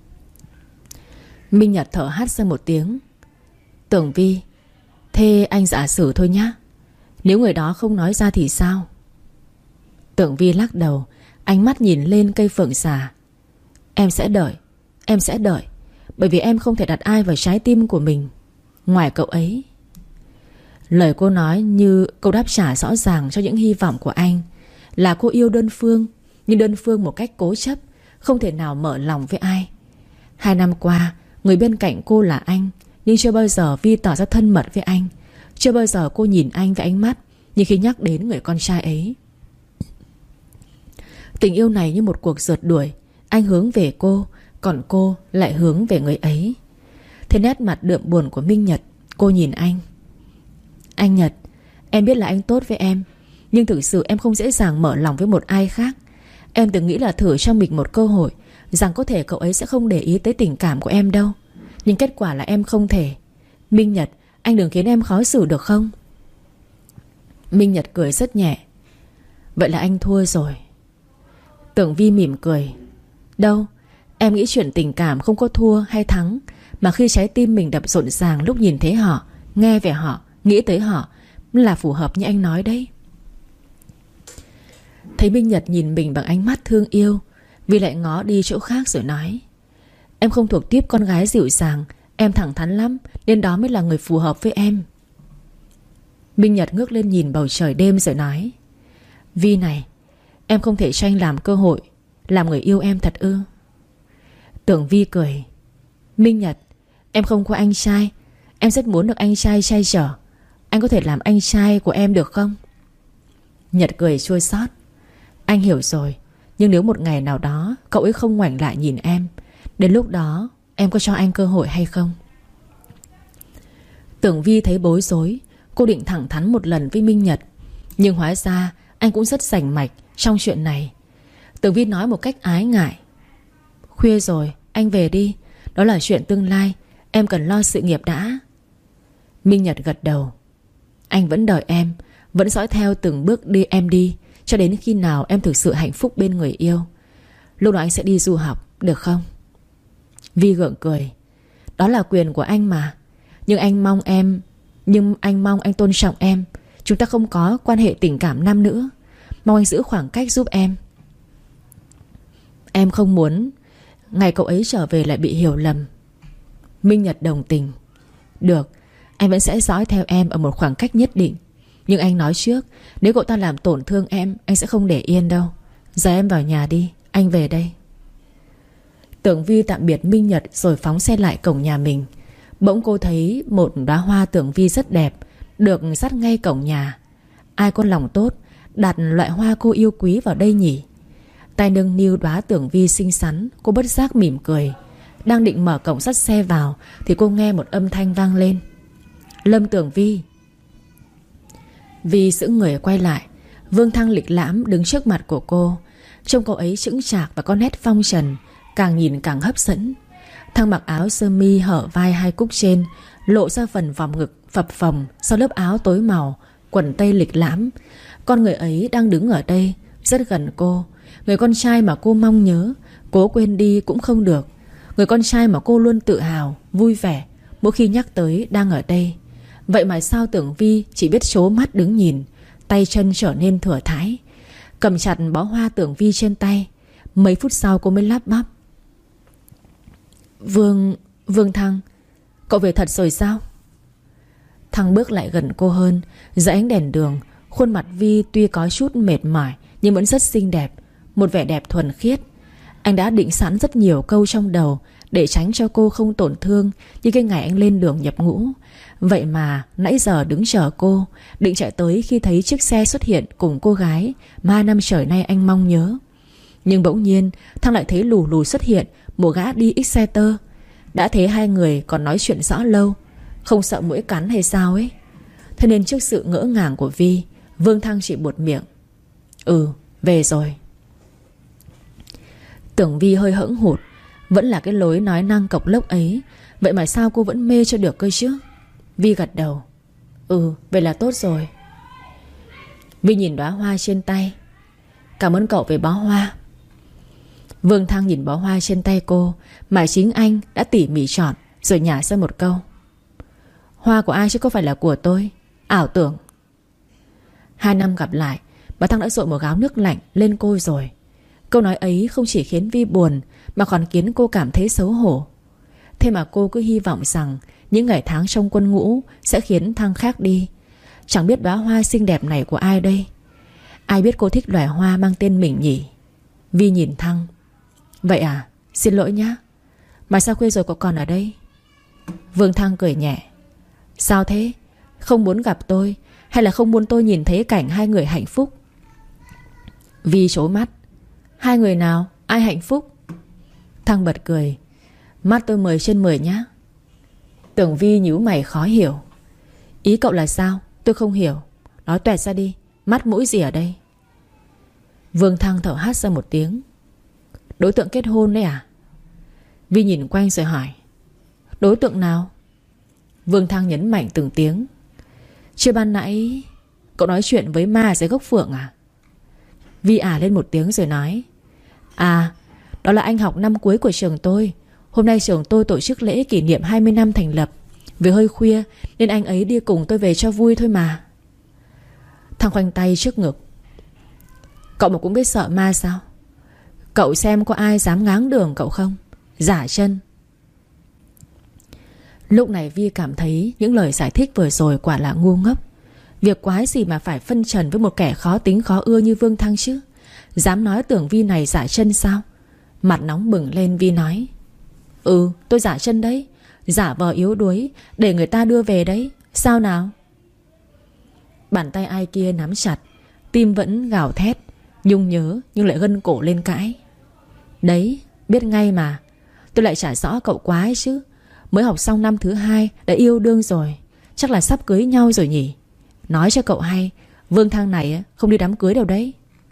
Minh Nhật thở hắt ra một tiếng. Tưởng Vi, thế anh giả sử thôi nhá. Nếu người đó không nói ra thì sao? Tưởng Vi lắc đầu, ánh mắt nhìn lên cây phượng xà. Em sẽ đợi, em sẽ đợi. Bởi vì em không thể đặt ai vào trái tim của mình ngoài cậu ấy. Lời cô nói như câu đáp trả rõ ràng cho những hy vọng của anh. Là cô yêu đơn phương, nhưng đơn phương một cách cố chấp, không thể nào mở lòng với ai. Hai năm qua, người bên cạnh cô là anh, nhưng chưa bao giờ Vi tỏ ra thân mật với anh. Chưa bao giờ cô nhìn anh với ánh mắt như khi nhắc đến người con trai ấy. Tình yêu này như một cuộc rượt đuổi. Anh hướng về cô, còn cô lại hướng về người ấy. Thế nét mặt đượm buồn của Minh Nhật, cô nhìn anh. Anh Nhật, em biết là anh tốt với em, nhưng thực sự em không dễ dàng mở lòng với một ai khác. Em từng nghĩ là thử cho mình một cơ hội, rằng có thể cậu ấy sẽ không để ý tới tình cảm của em đâu. Nhưng kết quả là em không thể. Minh Nhật, anh đừng khiến em khó xử được không? Minh Nhật cười rất nhẹ. Vậy là anh thua rồi. Tưởng Vi mỉm cười. Đâu, em nghĩ chuyện tình cảm không có thua hay thắng, mà khi trái tim mình đập rộn ràng lúc nhìn thấy họ, nghe về họ, nghĩ tới họ, là phù hợp như anh nói đấy. Thấy Minh Nhật nhìn mình bằng ánh mắt thương yêu, Vi lại ngó đi chỗ khác rồi nói. Em không thuộc tiếp con gái dịu dàng, em thẳng thắn lắm, nên đó mới là người phù hợp với em. Minh Nhật ngước lên nhìn bầu trời đêm rồi nói. Vi này, em không thể cho anh làm cơ hội làm người yêu em thật ư? Tưởng Vi cười. Minh Nhật, em không có anh trai, em rất muốn được anh trai che chở. Anh có thể làm anh trai của em được không? Nhật cười chua xót. Anh hiểu rồi, nhưng nếu một ngày nào đó cậu ấy không ngoảnh lại nhìn em, đến lúc đó em có cho anh cơ hội hay không? Tưởng Vi thấy bối rối. Cô định thẳng thắn một lần với Minh Nhật, nhưng hóa ra anh cũng rất rành mạch trong chuyện này. Tưởng Vi nói một cách ái ngại. Khuya rồi, anh về đi. Đó là chuyện tương lai, em cần lo sự nghiệp đã. Minh Nhật gật đầu. Anh vẫn đợi em, vẫn dõi theo từng bước đi em đi, cho đến khi nào em thực sự hạnh phúc bên người yêu. Lúc đó anh sẽ đi du học, được không? Vi gượng cười. Đó là quyền của anh mà. Nhưng anh mong em Nhưng anh mong anh tôn trọng em. Chúng ta không có quan hệ tình cảm nam nữ. Mong anh giữ khoảng cách giúp em. Em không muốn ngày cậu ấy trở về lại bị hiểu lầm. Minh Nhật đồng tình. Được, anh vẫn sẽ dõi theo em ở một khoảng cách nhất định. Nhưng anh nói trước, nếu cậu ta làm tổn thương em, anh sẽ không để yên đâu. Giờ em vào nhà đi, anh về đây. Tưởng Vi tạm biệt Minh Nhật rồi phóng xe lại cổng nhà mình. Bỗng cô thấy một đóa hoa Tưởng Vi rất đẹp, được dắt ngay cổng nhà. Ai có lòng tốt đặt loại hoa cô yêu quý vào đây nhỉ? Tay nâng niu đóa Tưởng Vi xinh xắn, cô bất giác mỉm cười. Đang định mở cổng dắt xe vào thì cô nghe một âm thanh vang lên. Lâm Tưởng Vi. Vi sững người quay lại. Vương Thăng lịch lãm đứng trước mặt của cô. Trông cậu ấy chững chạc và có nét phong trần, càng nhìn càng hấp dẫn. Thăng mặc áo sơ mi hở vai hai cúc trên, lộ ra phần vòng ngực phập phồng sau lớp áo tối màu, quần tây lịch lãm. Con người ấy đang đứng ở đây, rất gần cô. Người con trai mà cô mong nhớ, cố quên đi cũng không được. Người con trai mà cô luôn tự hào, vui vẻ mỗi khi nhắc tới đang ở đây. Vậy mà sao Tưởng Vi chỉ biết trố mắt đứng nhìn, tay chân trở nên thửa thãi. Cầm chặt bó hoa Tưởng Vi trên tay. Mấy phút sau cô mới lắp bắp. Vương... Vương Thăng, cậu về thật rồi sao? Thăng bước lại gần cô hơn. Dưới ánh đèn đường, khuôn mặt Vi tuy có chút mệt mỏi nhưng vẫn rất xinh đẹp, một vẻ đẹp thuần khiết. Anh đã định sẵn rất nhiều câu trong đầu để tránh cho cô không tổn thương như cái ngày anh lên đường nhập ngũ. Vậy mà nãy giờ đứng chờ cô, định chạy tới khi thấy chiếc xe xuất hiện cùng cô gái mà hai năm trời nay anh mong nhớ. Nhưng bỗng nhiên Thăng lại thấy lù lù xuất hiện một gã đi Exciter. Đã thế hai người còn nói chuyện rõ lâu, không sợ muỗi cắn hay sao ấy. Thế nên trước sự ngỡ ngàng của Vi, Vương Thăng chỉ buột miệng. Ừ, về rồi. Tưởng Vi hơi hững hụt. Vẫn là cái lối nói năng cộc lốc ấy. Vậy mà sao cô vẫn mê cho được cơ chứ? Vi gật đầu. Ừ, vậy là tốt rồi. Vi nhìn đóa hoa trên tay. Cảm ơn cậu về bó hoa. Vương Thăng nhìn bó hoa trên tay cô mà chính anh đã tỉ mỉ chọn, rồi nhả ra một câu. Hoa của ai chứ có phải là của tôi? Ảo tưởng. Hai năm gặp lại, bà Thăng đã dội một gáo nước lạnh lên cô rồi. Câu nói ấy không chỉ khiến Vi buồn mà còn khiến cô cảm thấy xấu hổ. Thế mà cô cứ hy vọng rằng những ngày tháng trong quân ngũ sẽ khiến Thăng khác đi. Chẳng biết đóa hoa xinh đẹp này của ai đây? Ai biết cô thích loài hoa mang tên mình nhỉ? Vi nhìn Thăng. Vậy à, xin lỗi nhá. Mà sao khuya rồi cậu còn ở đây? Vương Thăng cười nhẹ. Sao thế? Không muốn gặp tôi, hay là không muốn tôi nhìn thấy cảnh hai người hạnh phúc? Vi trố mắt. Hai người nào? Ai hạnh phúc? Thăng bật cười. Mắt tôi mười trên mười nhá. Tưởng Vi nhíu mày khó hiểu. Ý cậu là sao? Tôi không hiểu. Nói toẹt ra đi. Mắt mũi gì ở đây? Vương Thăng thở hắt ra một tiếng. Đối tượng kết hôn đấy à? Vi nhìn quanh rồi hỏi. Đối tượng nào? Vương Thăng nhấn mạnh từng tiếng. Chưa ban nãy cậu nói chuyện với ma dưới gốc phượng à? Vi ả lên một tiếng rồi nói. À, đó là anh học năm cuối của trường tôi. Hôm nay trường tôi tổ chức lễ kỷ niệm hai mươi năm thành lập. Vì hơi khuya nên anh ấy đi cùng tôi về cho vui thôi mà. Thăng khoanh tay trước ngực. Cậu mà cũng biết sợ ma sao? Cậu xem có ai dám ngáng đường cậu không? Giả chân. Lúc này Vi cảm thấy những lời giải thích vừa rồi quả là ngu ngốc. Việc quái gì mà phải phân trần với một kẻ khó tính khó ưa như Vương Thăng chứ? Dám nói Tưởng Vi này giả chân sao? Mặt nóng bừng lên Vi nói. Ừ, tôi giả chân đấy. Giả vờ yếu đuối để người ta đưa về đấy. Sao nào? Bàn tay ai kia nắm chặt. Tim vẫn gào thét. Nhung nhớ nhưng lại gân cổ lên cãi. Đấy, biết ngay mà. Tôi lại chả rõ cậu quá ấy chứ. Mới học xong năm thứ hai đã yêu đương rồi. Chắc là sắp cưới nhau rồi nhỉ. Nói cho cậu hay, Vương Thăng này không đi đám cưới đâu đấy.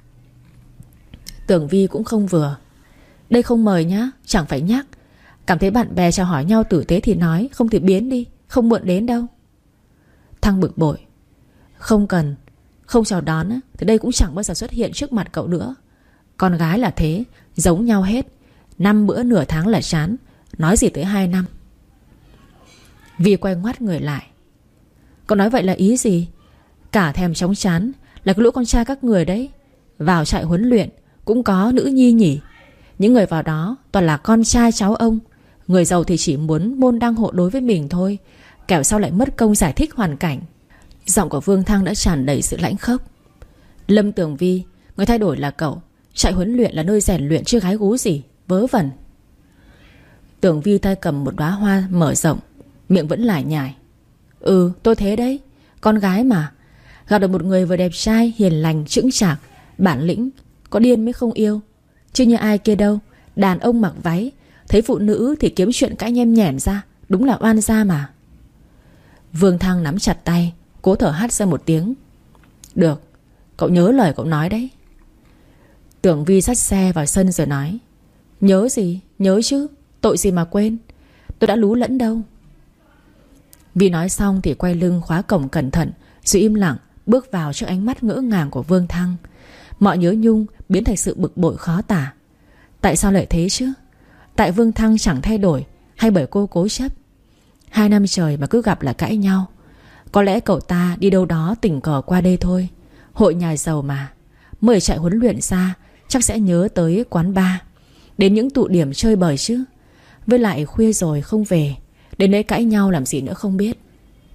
Tưởng Vi cũng không vừa. Đây không mời nhá, chẳng phải nhắc. Cảm thấy bạn bè chào hỏi nhau tử tế thì nói, không thì biến đi, không muộn đến đâu. Thăng bực bội. Không cần. Không chào đón thì đây cũng chẳng bao giờ xuất hiện trước mặt cậu nữa. Con gái là thế, giống nhau hết. Năm bữa nửa tháng là chán. Nói gì tới hai năm. Vi quay ngoắt người lại. Cậu nói vậy là ý gì? Cả thèm chóng chán là cái lũ con trai các người đấy. Vào trại huấn luyện cũng có nữ nhi nhỉ. Những người vào đó toàn là con trai cháu ông. Người giàu thì chỉ muốn môn đăng hộ đối với mình thôi. Kẻo sau lại mất công giải thích hoàn cảnh. Giọng của Vương Thăng đã tràn đầy sự lãnh khốc. Lâm Tường Vi, người thay đổi là cậu. Trại huấn luyện là nơi rèn luyện chứ gái gú gì. Vớ vẩn. Tường Vi tay cầm một đóa hoa mở rộng, miệng vẫn lải nhải. Ừ, tôi thế đấy. Con gái mà. Gặp được một người vừa đẹp trai, hiền lành, chững chạc, bản lĩnh, có điên mới không yêu. Chứ như ai kia đâu. Đàn ông mặc váy, thấy phụ nữ thì kiếm chuyện cãi nhem nhẻm ra. Đúng là oan gia mà. Vương Thăng nắm chặt tay, cố thở hắt ra một tiếng. Được, cậu nhớ lời cậu nói đấy. Tưởng Vi dắt xe vào sân rồi nói. Nhớ gì? Nhớ chứ. Tội gì mà quên. Tôi đã lú lẫn đâu. Vi nói xong thì quay lưng khóa cổng cẩn thận, rồi im lặng bước vào trước ánh mắt ngỡ ngàng của Vương Thăng. Mọi nhớ nhung biến thành sự bực bội khó tả. Tại sao lại thế chứ? Tại Vương Thăng chẳng thay đổi, hay bởi cô cố chấp? Hai năm trời mà cứ gặp là cãi nhau. Có lẽ cậu ta đi đâu đó tình cờ qua đây thôi. Hội nhà giàu mà. Mới chạy huấn luyện ra, chắc sẽ nhớ tới quán bar, đến những tụ điểm chơi bời chứ. Với lại khuya rồi không về, đến đấy cãi nhau làm gì nữa không biết.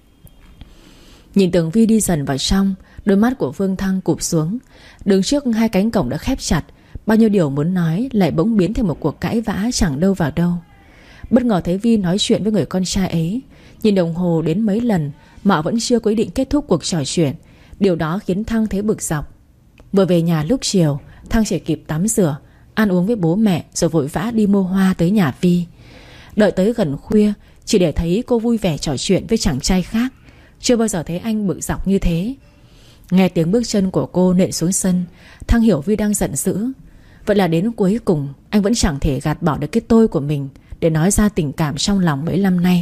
Nhìn Tường Vi đi dần vào trong, đôi mắt của Vương Thăng cụp xuống. Đứng trước hai cánh cổng đã khép chặt, bao nhiêu điều muốn nói lại bỗng biến thành một cuộc cãi vã chẳng đâu vào đâu. Bất ngờ thấy Vi nói chuyện với người con trai ấy. Nhìn đồng hồ đến mấy lần mà họ vẫn chưa có ý định kết thúc cuộc trò chuyện. Điều đó khiến Thăng thấy bực dọc. Vừa về nhà lúc chiều, Thăng chỉ kịp tắm rửa, ăn uống với bố mẹ, rồi vội vã đi mua hoa tới nhà Vi. Đợi tới gần khuya, chỉ để thấy cô vui vẻ trò chuyện với chàng trai khác. Chưa bao giờ thấy anh bực dọc như thế. Nghe tiếng bước chân của cô nện xuống sân, Thăng hiểu Vi đang giận dữ. Vậy là đến cuối cùng anh vẫn chẳng thể gạt bỏ được cái tôi của mình để nói ra tình cảm trong lòng mấy năm nay.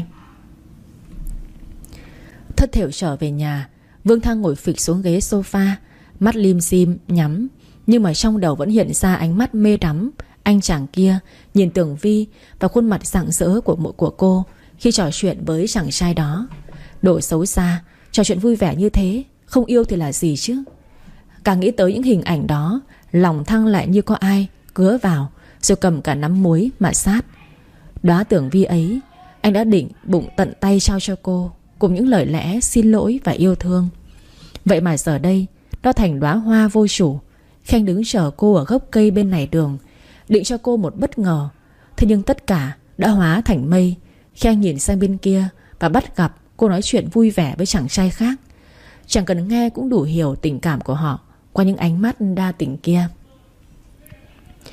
Thất thểu trở về nhà, Vương Thăng ngồi phịch xuống ghế sofa, mắt lim dim nhắm, nhưng mà trong đầu vẫn hiện ra ánh mắt mê đắm anh chàng kia nhìn Tường Vi và khuôn mặt rạng rỡ của mụ của cô khi trò chuyện với chàng trai đó. Đồ xấu xa, trò chuyện vui vẻ như thế, không yêu thì là gì chứ. Càng nghĩ tới những hình ảnh đó, lòng Thăng lại như có ai cứa vào, rồi cầm cả nắm muối mà sát. Đóa Tường Vi ấy, anh đã định bụng tận tay trao cho cô, cùng những lời lẽ xin lỗi và yêu thương. Vậy mà giờ đây nó thành đóa hoa vô chủ. Khi anh đứng chờ cô ở gốc cây bên này đường, định cho cô một bất ngờ, thế nhưng tất cả đã hóa thành mây khi anh nhìn sang bên kia và bắt gặp cô nói chuyện vui vẻ với chàng trai khác. Chẳng cần nghe cũng đủ hiểu tình cảm của họ qua những ánh mắt đa tình kia.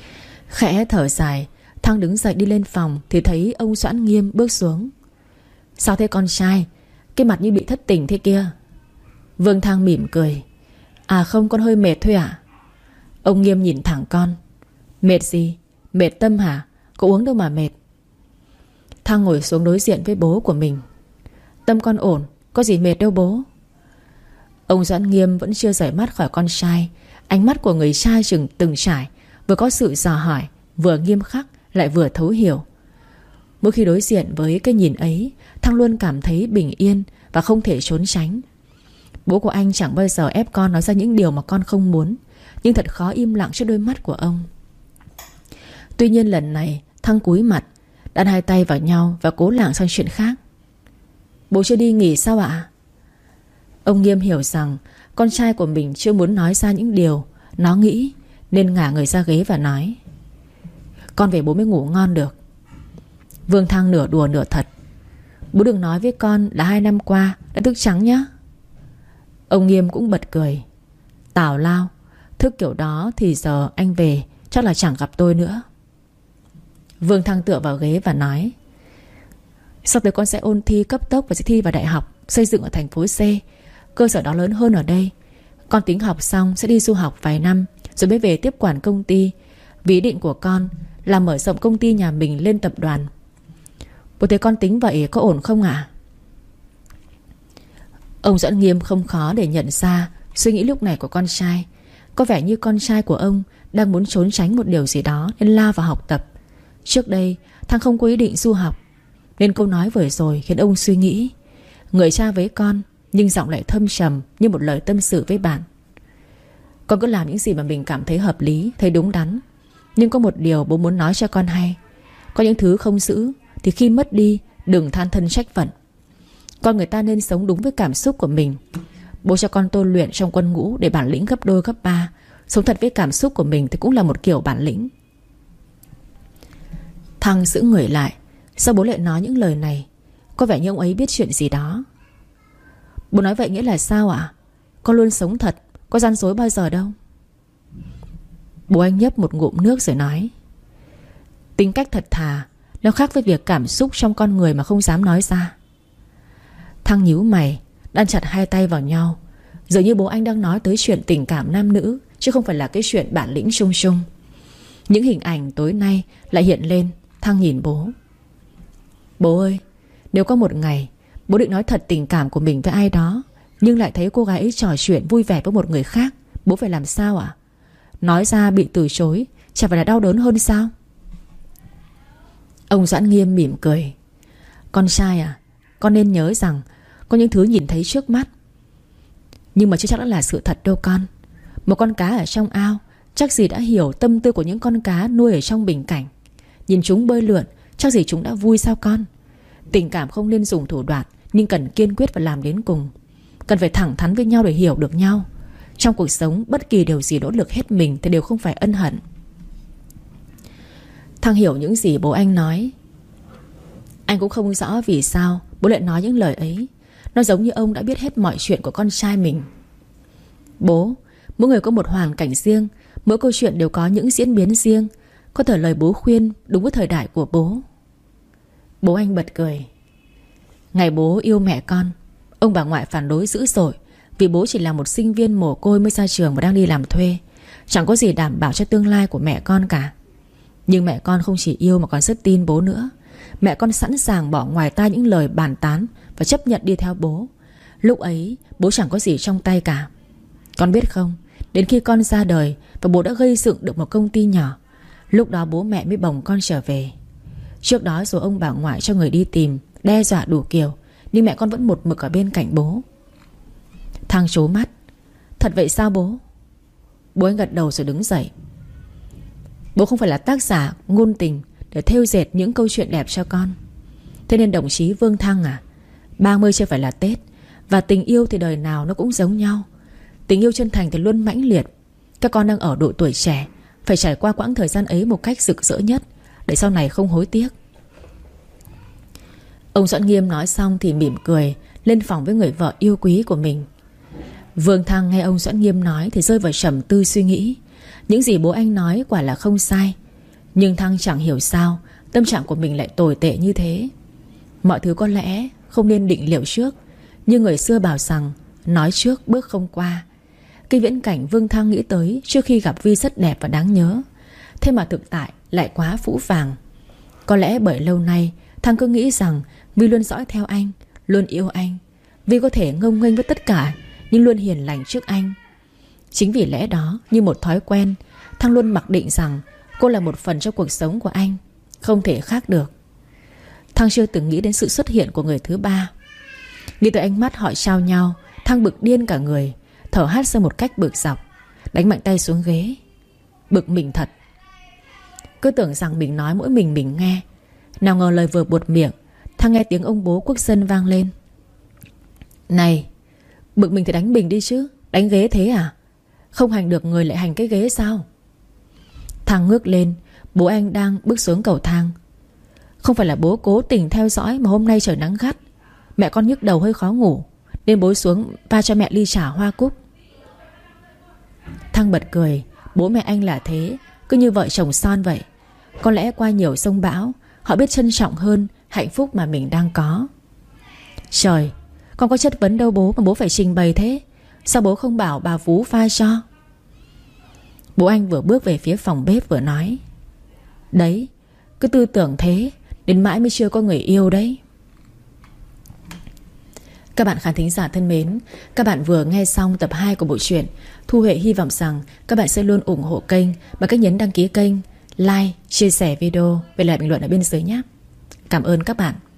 Khẽ thở dài, Thăng đứng dậy đi lên phòng thì thấy ông Doãn Nghiêm bước xuống. Sao thế con trai? Cái mặt như bị thất tình thế kia. Vương Thăng mỉm cười. À không, con hơi mệt thôi ạ. Ông Nghiêm nhìn thẳng con. Mệt gì? Mệt tâm hả? Có uống đâu mà mệt. Thăng ngồi xuống đối diện với bố của mình. Tâm con ổn, có gì mệt đâu bố. Ông Doãn Nghiêm vẫn chưa rời mắt khỏi con trai. Ánh mắt của người cha chừng từng trải, vừa có sự dò hỏi, vừa nghiêm khắc, lại vừa thấu hiểu. Mỗi khi đối diện với cái nhìn ấy, Thăng luôn cảm thấy bình yên và không thể trốn tránh. Bố của anh chẳng bao giờ ép con nói ra những điều mà con không muốn, nhưng thật khó im lặng trước đôi mắt của ông. Tuy nhiên lần này Thăng cúi mặt, đặt hai tay vào nhau và cố lảng sang chuyện khác. Bố chưa đi nghỉ sao ạ? Ông Nghiêm hiểu rằng con trai của mình chưa muốn nói ra những điều nó nghĩ, nên ngả người ra ghế và nói. Con về bố mới ngủ ngon được. Vương Thăng nửa đùa nửa thật. Bố đừng nói với con là hai năm qua đã thức trắng nhá. Ông Nghiêm cũng bật cười. Tào lao, thức kiểu đó thì giờ anh về chắc là chẳng gặp tôi nữa. Vương Thăng tựa vào ghế và nói. Sắp tới con sẽ ôn thi cấp tốc và sẽ thi vào đại học xây dựng ở thành phố C. Cơ sở đó lớn hơn ở đây. Con tính học xong sẽ đi du học vài năm rồi mới về tiếp quản công ty. Vì ý định của con là mở rộng công ty nhà mình lên tập đoàn. Bố thấy con tính vậy có ổn không ạ? À? Ông Doãn Nghiêm không khó để nhận ra suy nghĩ lúc này của con trai. Có vẻ như con trai của ông đang muốn trốn tránh một điều gì đó nên lao vào học tập. Trước đây Thăng không có ý định du học, nên câu nói vừa rồi khiến ông suy nghĩ. Người cha với con, nhưng giọng lại thâm trầm như một lời tâm sự với bạn. Con cứ làm những gì mà mình cảm thấy hợp lý, thấy đúng đắn. Nhưng có một điều bố muốn nói cho con hay. Có những thứ không giữ thì khi mất đi đừng than thân trách phận. Con người ta nên sống đúng với cảm xúc của mình. Bố cho con tôi luyện trong quân ngũ để bản lĩnh gấp đôi gấp ba. Sống thật với cảm xúc của mình thì cũng là một kiểu bản lĩnh. Thăng giữ người lại. Sao bố lại nói những lời này? Có vẻ như ông ấy biết chuyện gì đó. Bố nói vậy nghĩa là sao ạ? À? Con luôn sống thật, có gian dối bao giờ đâu. Bố anh nhấp một ngụm nước rồi nói. Tính cách thật thà nó khác với việc cảm xúc trong con người mà không dám nói ra. Thăng nhíu mày, đan chặt hai tay vào nhau. Dường như bố anh đang nói tới chuyện tình cảm nam nữ, chứ không phải là cái chuyện bản lĩnh chung chung. Những hình ảnh tối nay lại hiện lên. Thăng nhìn bố. Bố ơi, nếu có một ngày bố định nói thật tình cảm của mình với ai đó, nhưng lại thấy cô gái ấy trò chuyện vui vẻ với một người khác, bố phải làm sao ạ? À? Nói ra bị từ chối chẳng phải là đau đớn hơn sao? Ông Doãn Nghiêm mỉm cười. Con trai à, con nên nhớ rằng có những thứ nhìn thấy trước mắt, nhưng mà chưa chắc đã là sự thật đâu con. Một con cá ở trong ao chắc gì đã hiểu tâm tư của những con cá nuôi ở trong bình cảnh. Nhìn chúng bơi lượn chắc gì chúng đã vui sao con. Tình cảm không nên dùng thủ đoạn, nhưng cần kiên quyết và làm đến cùng. Cần phải thẳng thắn với nhau để hiểu được nhau. Trong cuộc sống bất kỳ điều gì nỗ lực hết mình thì đều không phải ân hận. Thăng hiểu những gì bố anh nói. Anh cũng không rõ vì sao bố lại nói những lời ấy. Nó giống như ông đã biết hết mọi chuyện của con trai mình. Bố, mỗi người có một hoàn cảnh riêng, mỗi câu chuyện đều có những diễn biến riêng. Có thể lời bố khuyên đúng với thời đại của bố. Bố anh bật cười. Ngày bố yêu mẹ con, ông bà ngoại phản đối dữ dội, vì bố chỉ là một sinh viên mồ côi mới ra trường và đang đi làm thuê, chẳng có gì đảm bảo cho tương lai của mẹ con cả. Nhưng mẹ con không chỉ yêu mà còn rất tin bố nữa. Mẹ con sẵn sàng bỏ ngoài tai những lời bàn tán và chấp nhận đi theo bố. Lúc ấy bố chẳng có gì trong tay cả. Con biết không, đến khi con ra đời và bố đã gây dựng được một công ty nhỏ, lúc đó bố mẹ mới bồng con trở về. Trước đó rồi ông bà ngoại cho người đi tìm, đe dọa đủ kiểu, nhưng mẹ con vẫn một mực ở bên cạnh bố. Thăng trố mắt. Thật vậy sao bố? Bố anh gật đầu rồi đứng dậy. Bố không phải là tác giả ngôn tình để thêu dệt những câu chuyện đẹp cho con. Thế nên đồng chí Vương Thăng à, ba mươi chưa phải là Tết, và tình yêu thì đời nào nó cũng giống nhau. Tình yêu chân thành thì luôn mãnh liệt. Các con đang ở độ tuổi trẻ, phải trải qua quãng thời gian ấy một cách rực rỡ nhất, để sau này không hối tiếc. Ông Doãn Nghiêm nói xong thì mỉm cười, lên phòng với người vợ yêu quý của mình. Vương Thăng nghe ông Doãn Nghiêm nói thì rơi vào trầm tư suy nghĩ. Những gì bố anh nói quả là không sai. Nhưng Thăng chẳng hiểu sao tâm trạng của mình lại tồi tệ như thế. Mọi thứ có lẽ không nên định liệu trước, như người xưa bảo rằng nói trước bước không qua. Cái viễn cảnh Vương Thăng nghĩ tới trước khi gặp Vi rất đẹp và đáng nhớ. Thế mà thực tại lại quá phũ phàng. Có lẽ bởi lâu nay Thăng cứ nghĩ rằng Vi luôn dõi theo anh, luôn yêu anh. Vi có thể ngông nghênh với tất cả, nhưng luôn hiền lành trước anh. Chính vì lẽ đó, như một thói quen, Thăng luôn mặc định rằng cô là một phần trong cuộc sống của anh, không thể khác được. Thăng chưa từng nghĩ đến sự xuất hiện của người thứ ba. Nghĩ tới ánh mắt họ trao nhau, Thăng bực điên cả người, thở hắt ra một cách bực dọc, đánh mạnh tay xuống ghế. Bực mình thật. Cứ tưởng rằng mình nói mỗi mình mình nghe. Nào ngờ lời vừa buột miệng, Thăng nghe tiếng ông bố quốc dân vang lên. Này, bực mình thì đánh mình đi chứ, đánh ghế thế à? Không hành được người lại hành cái ghế sao? Thăng ngước lên, bố anh đang bước xuống cầu thang. Không phải là bố cố tình theo dõi, mà hôm nay trời nắng gắt, mẹ con nhức đầu hơi khó ngủ, nên bố xuống pha cho mẹ ly trà hoa cúc. Thăng bật cười. Bố mẹ anh là thế, cứ như vợ chồng son vậy. Có lẽ qua nhiều sông bão, họ biết trân trọng hơn hạnh phúc mà mình đang có. Trời, con có chất vấn đâu bố mà bố phải trình bày thế. Sao bố không bảo bà Vú pha cho? Bố anh vừa bước về phía phòng bếp vừa nói. Đấy, cứ tư tưởng thế, đến mãi mới chưa có người yêu đấy. Các bạn khán thính giả thân mến, các bạn vừa nghe xong tập hai của bộ truyện. Thu Huệ hy vọng rằng các bạn sẽ luôn ủng hộ kênh bằng cách nhấn đăng ký kênh, like, chia sẻ video, về lại bình luận ở bên dưới nhé. Cảm ơn các bạn.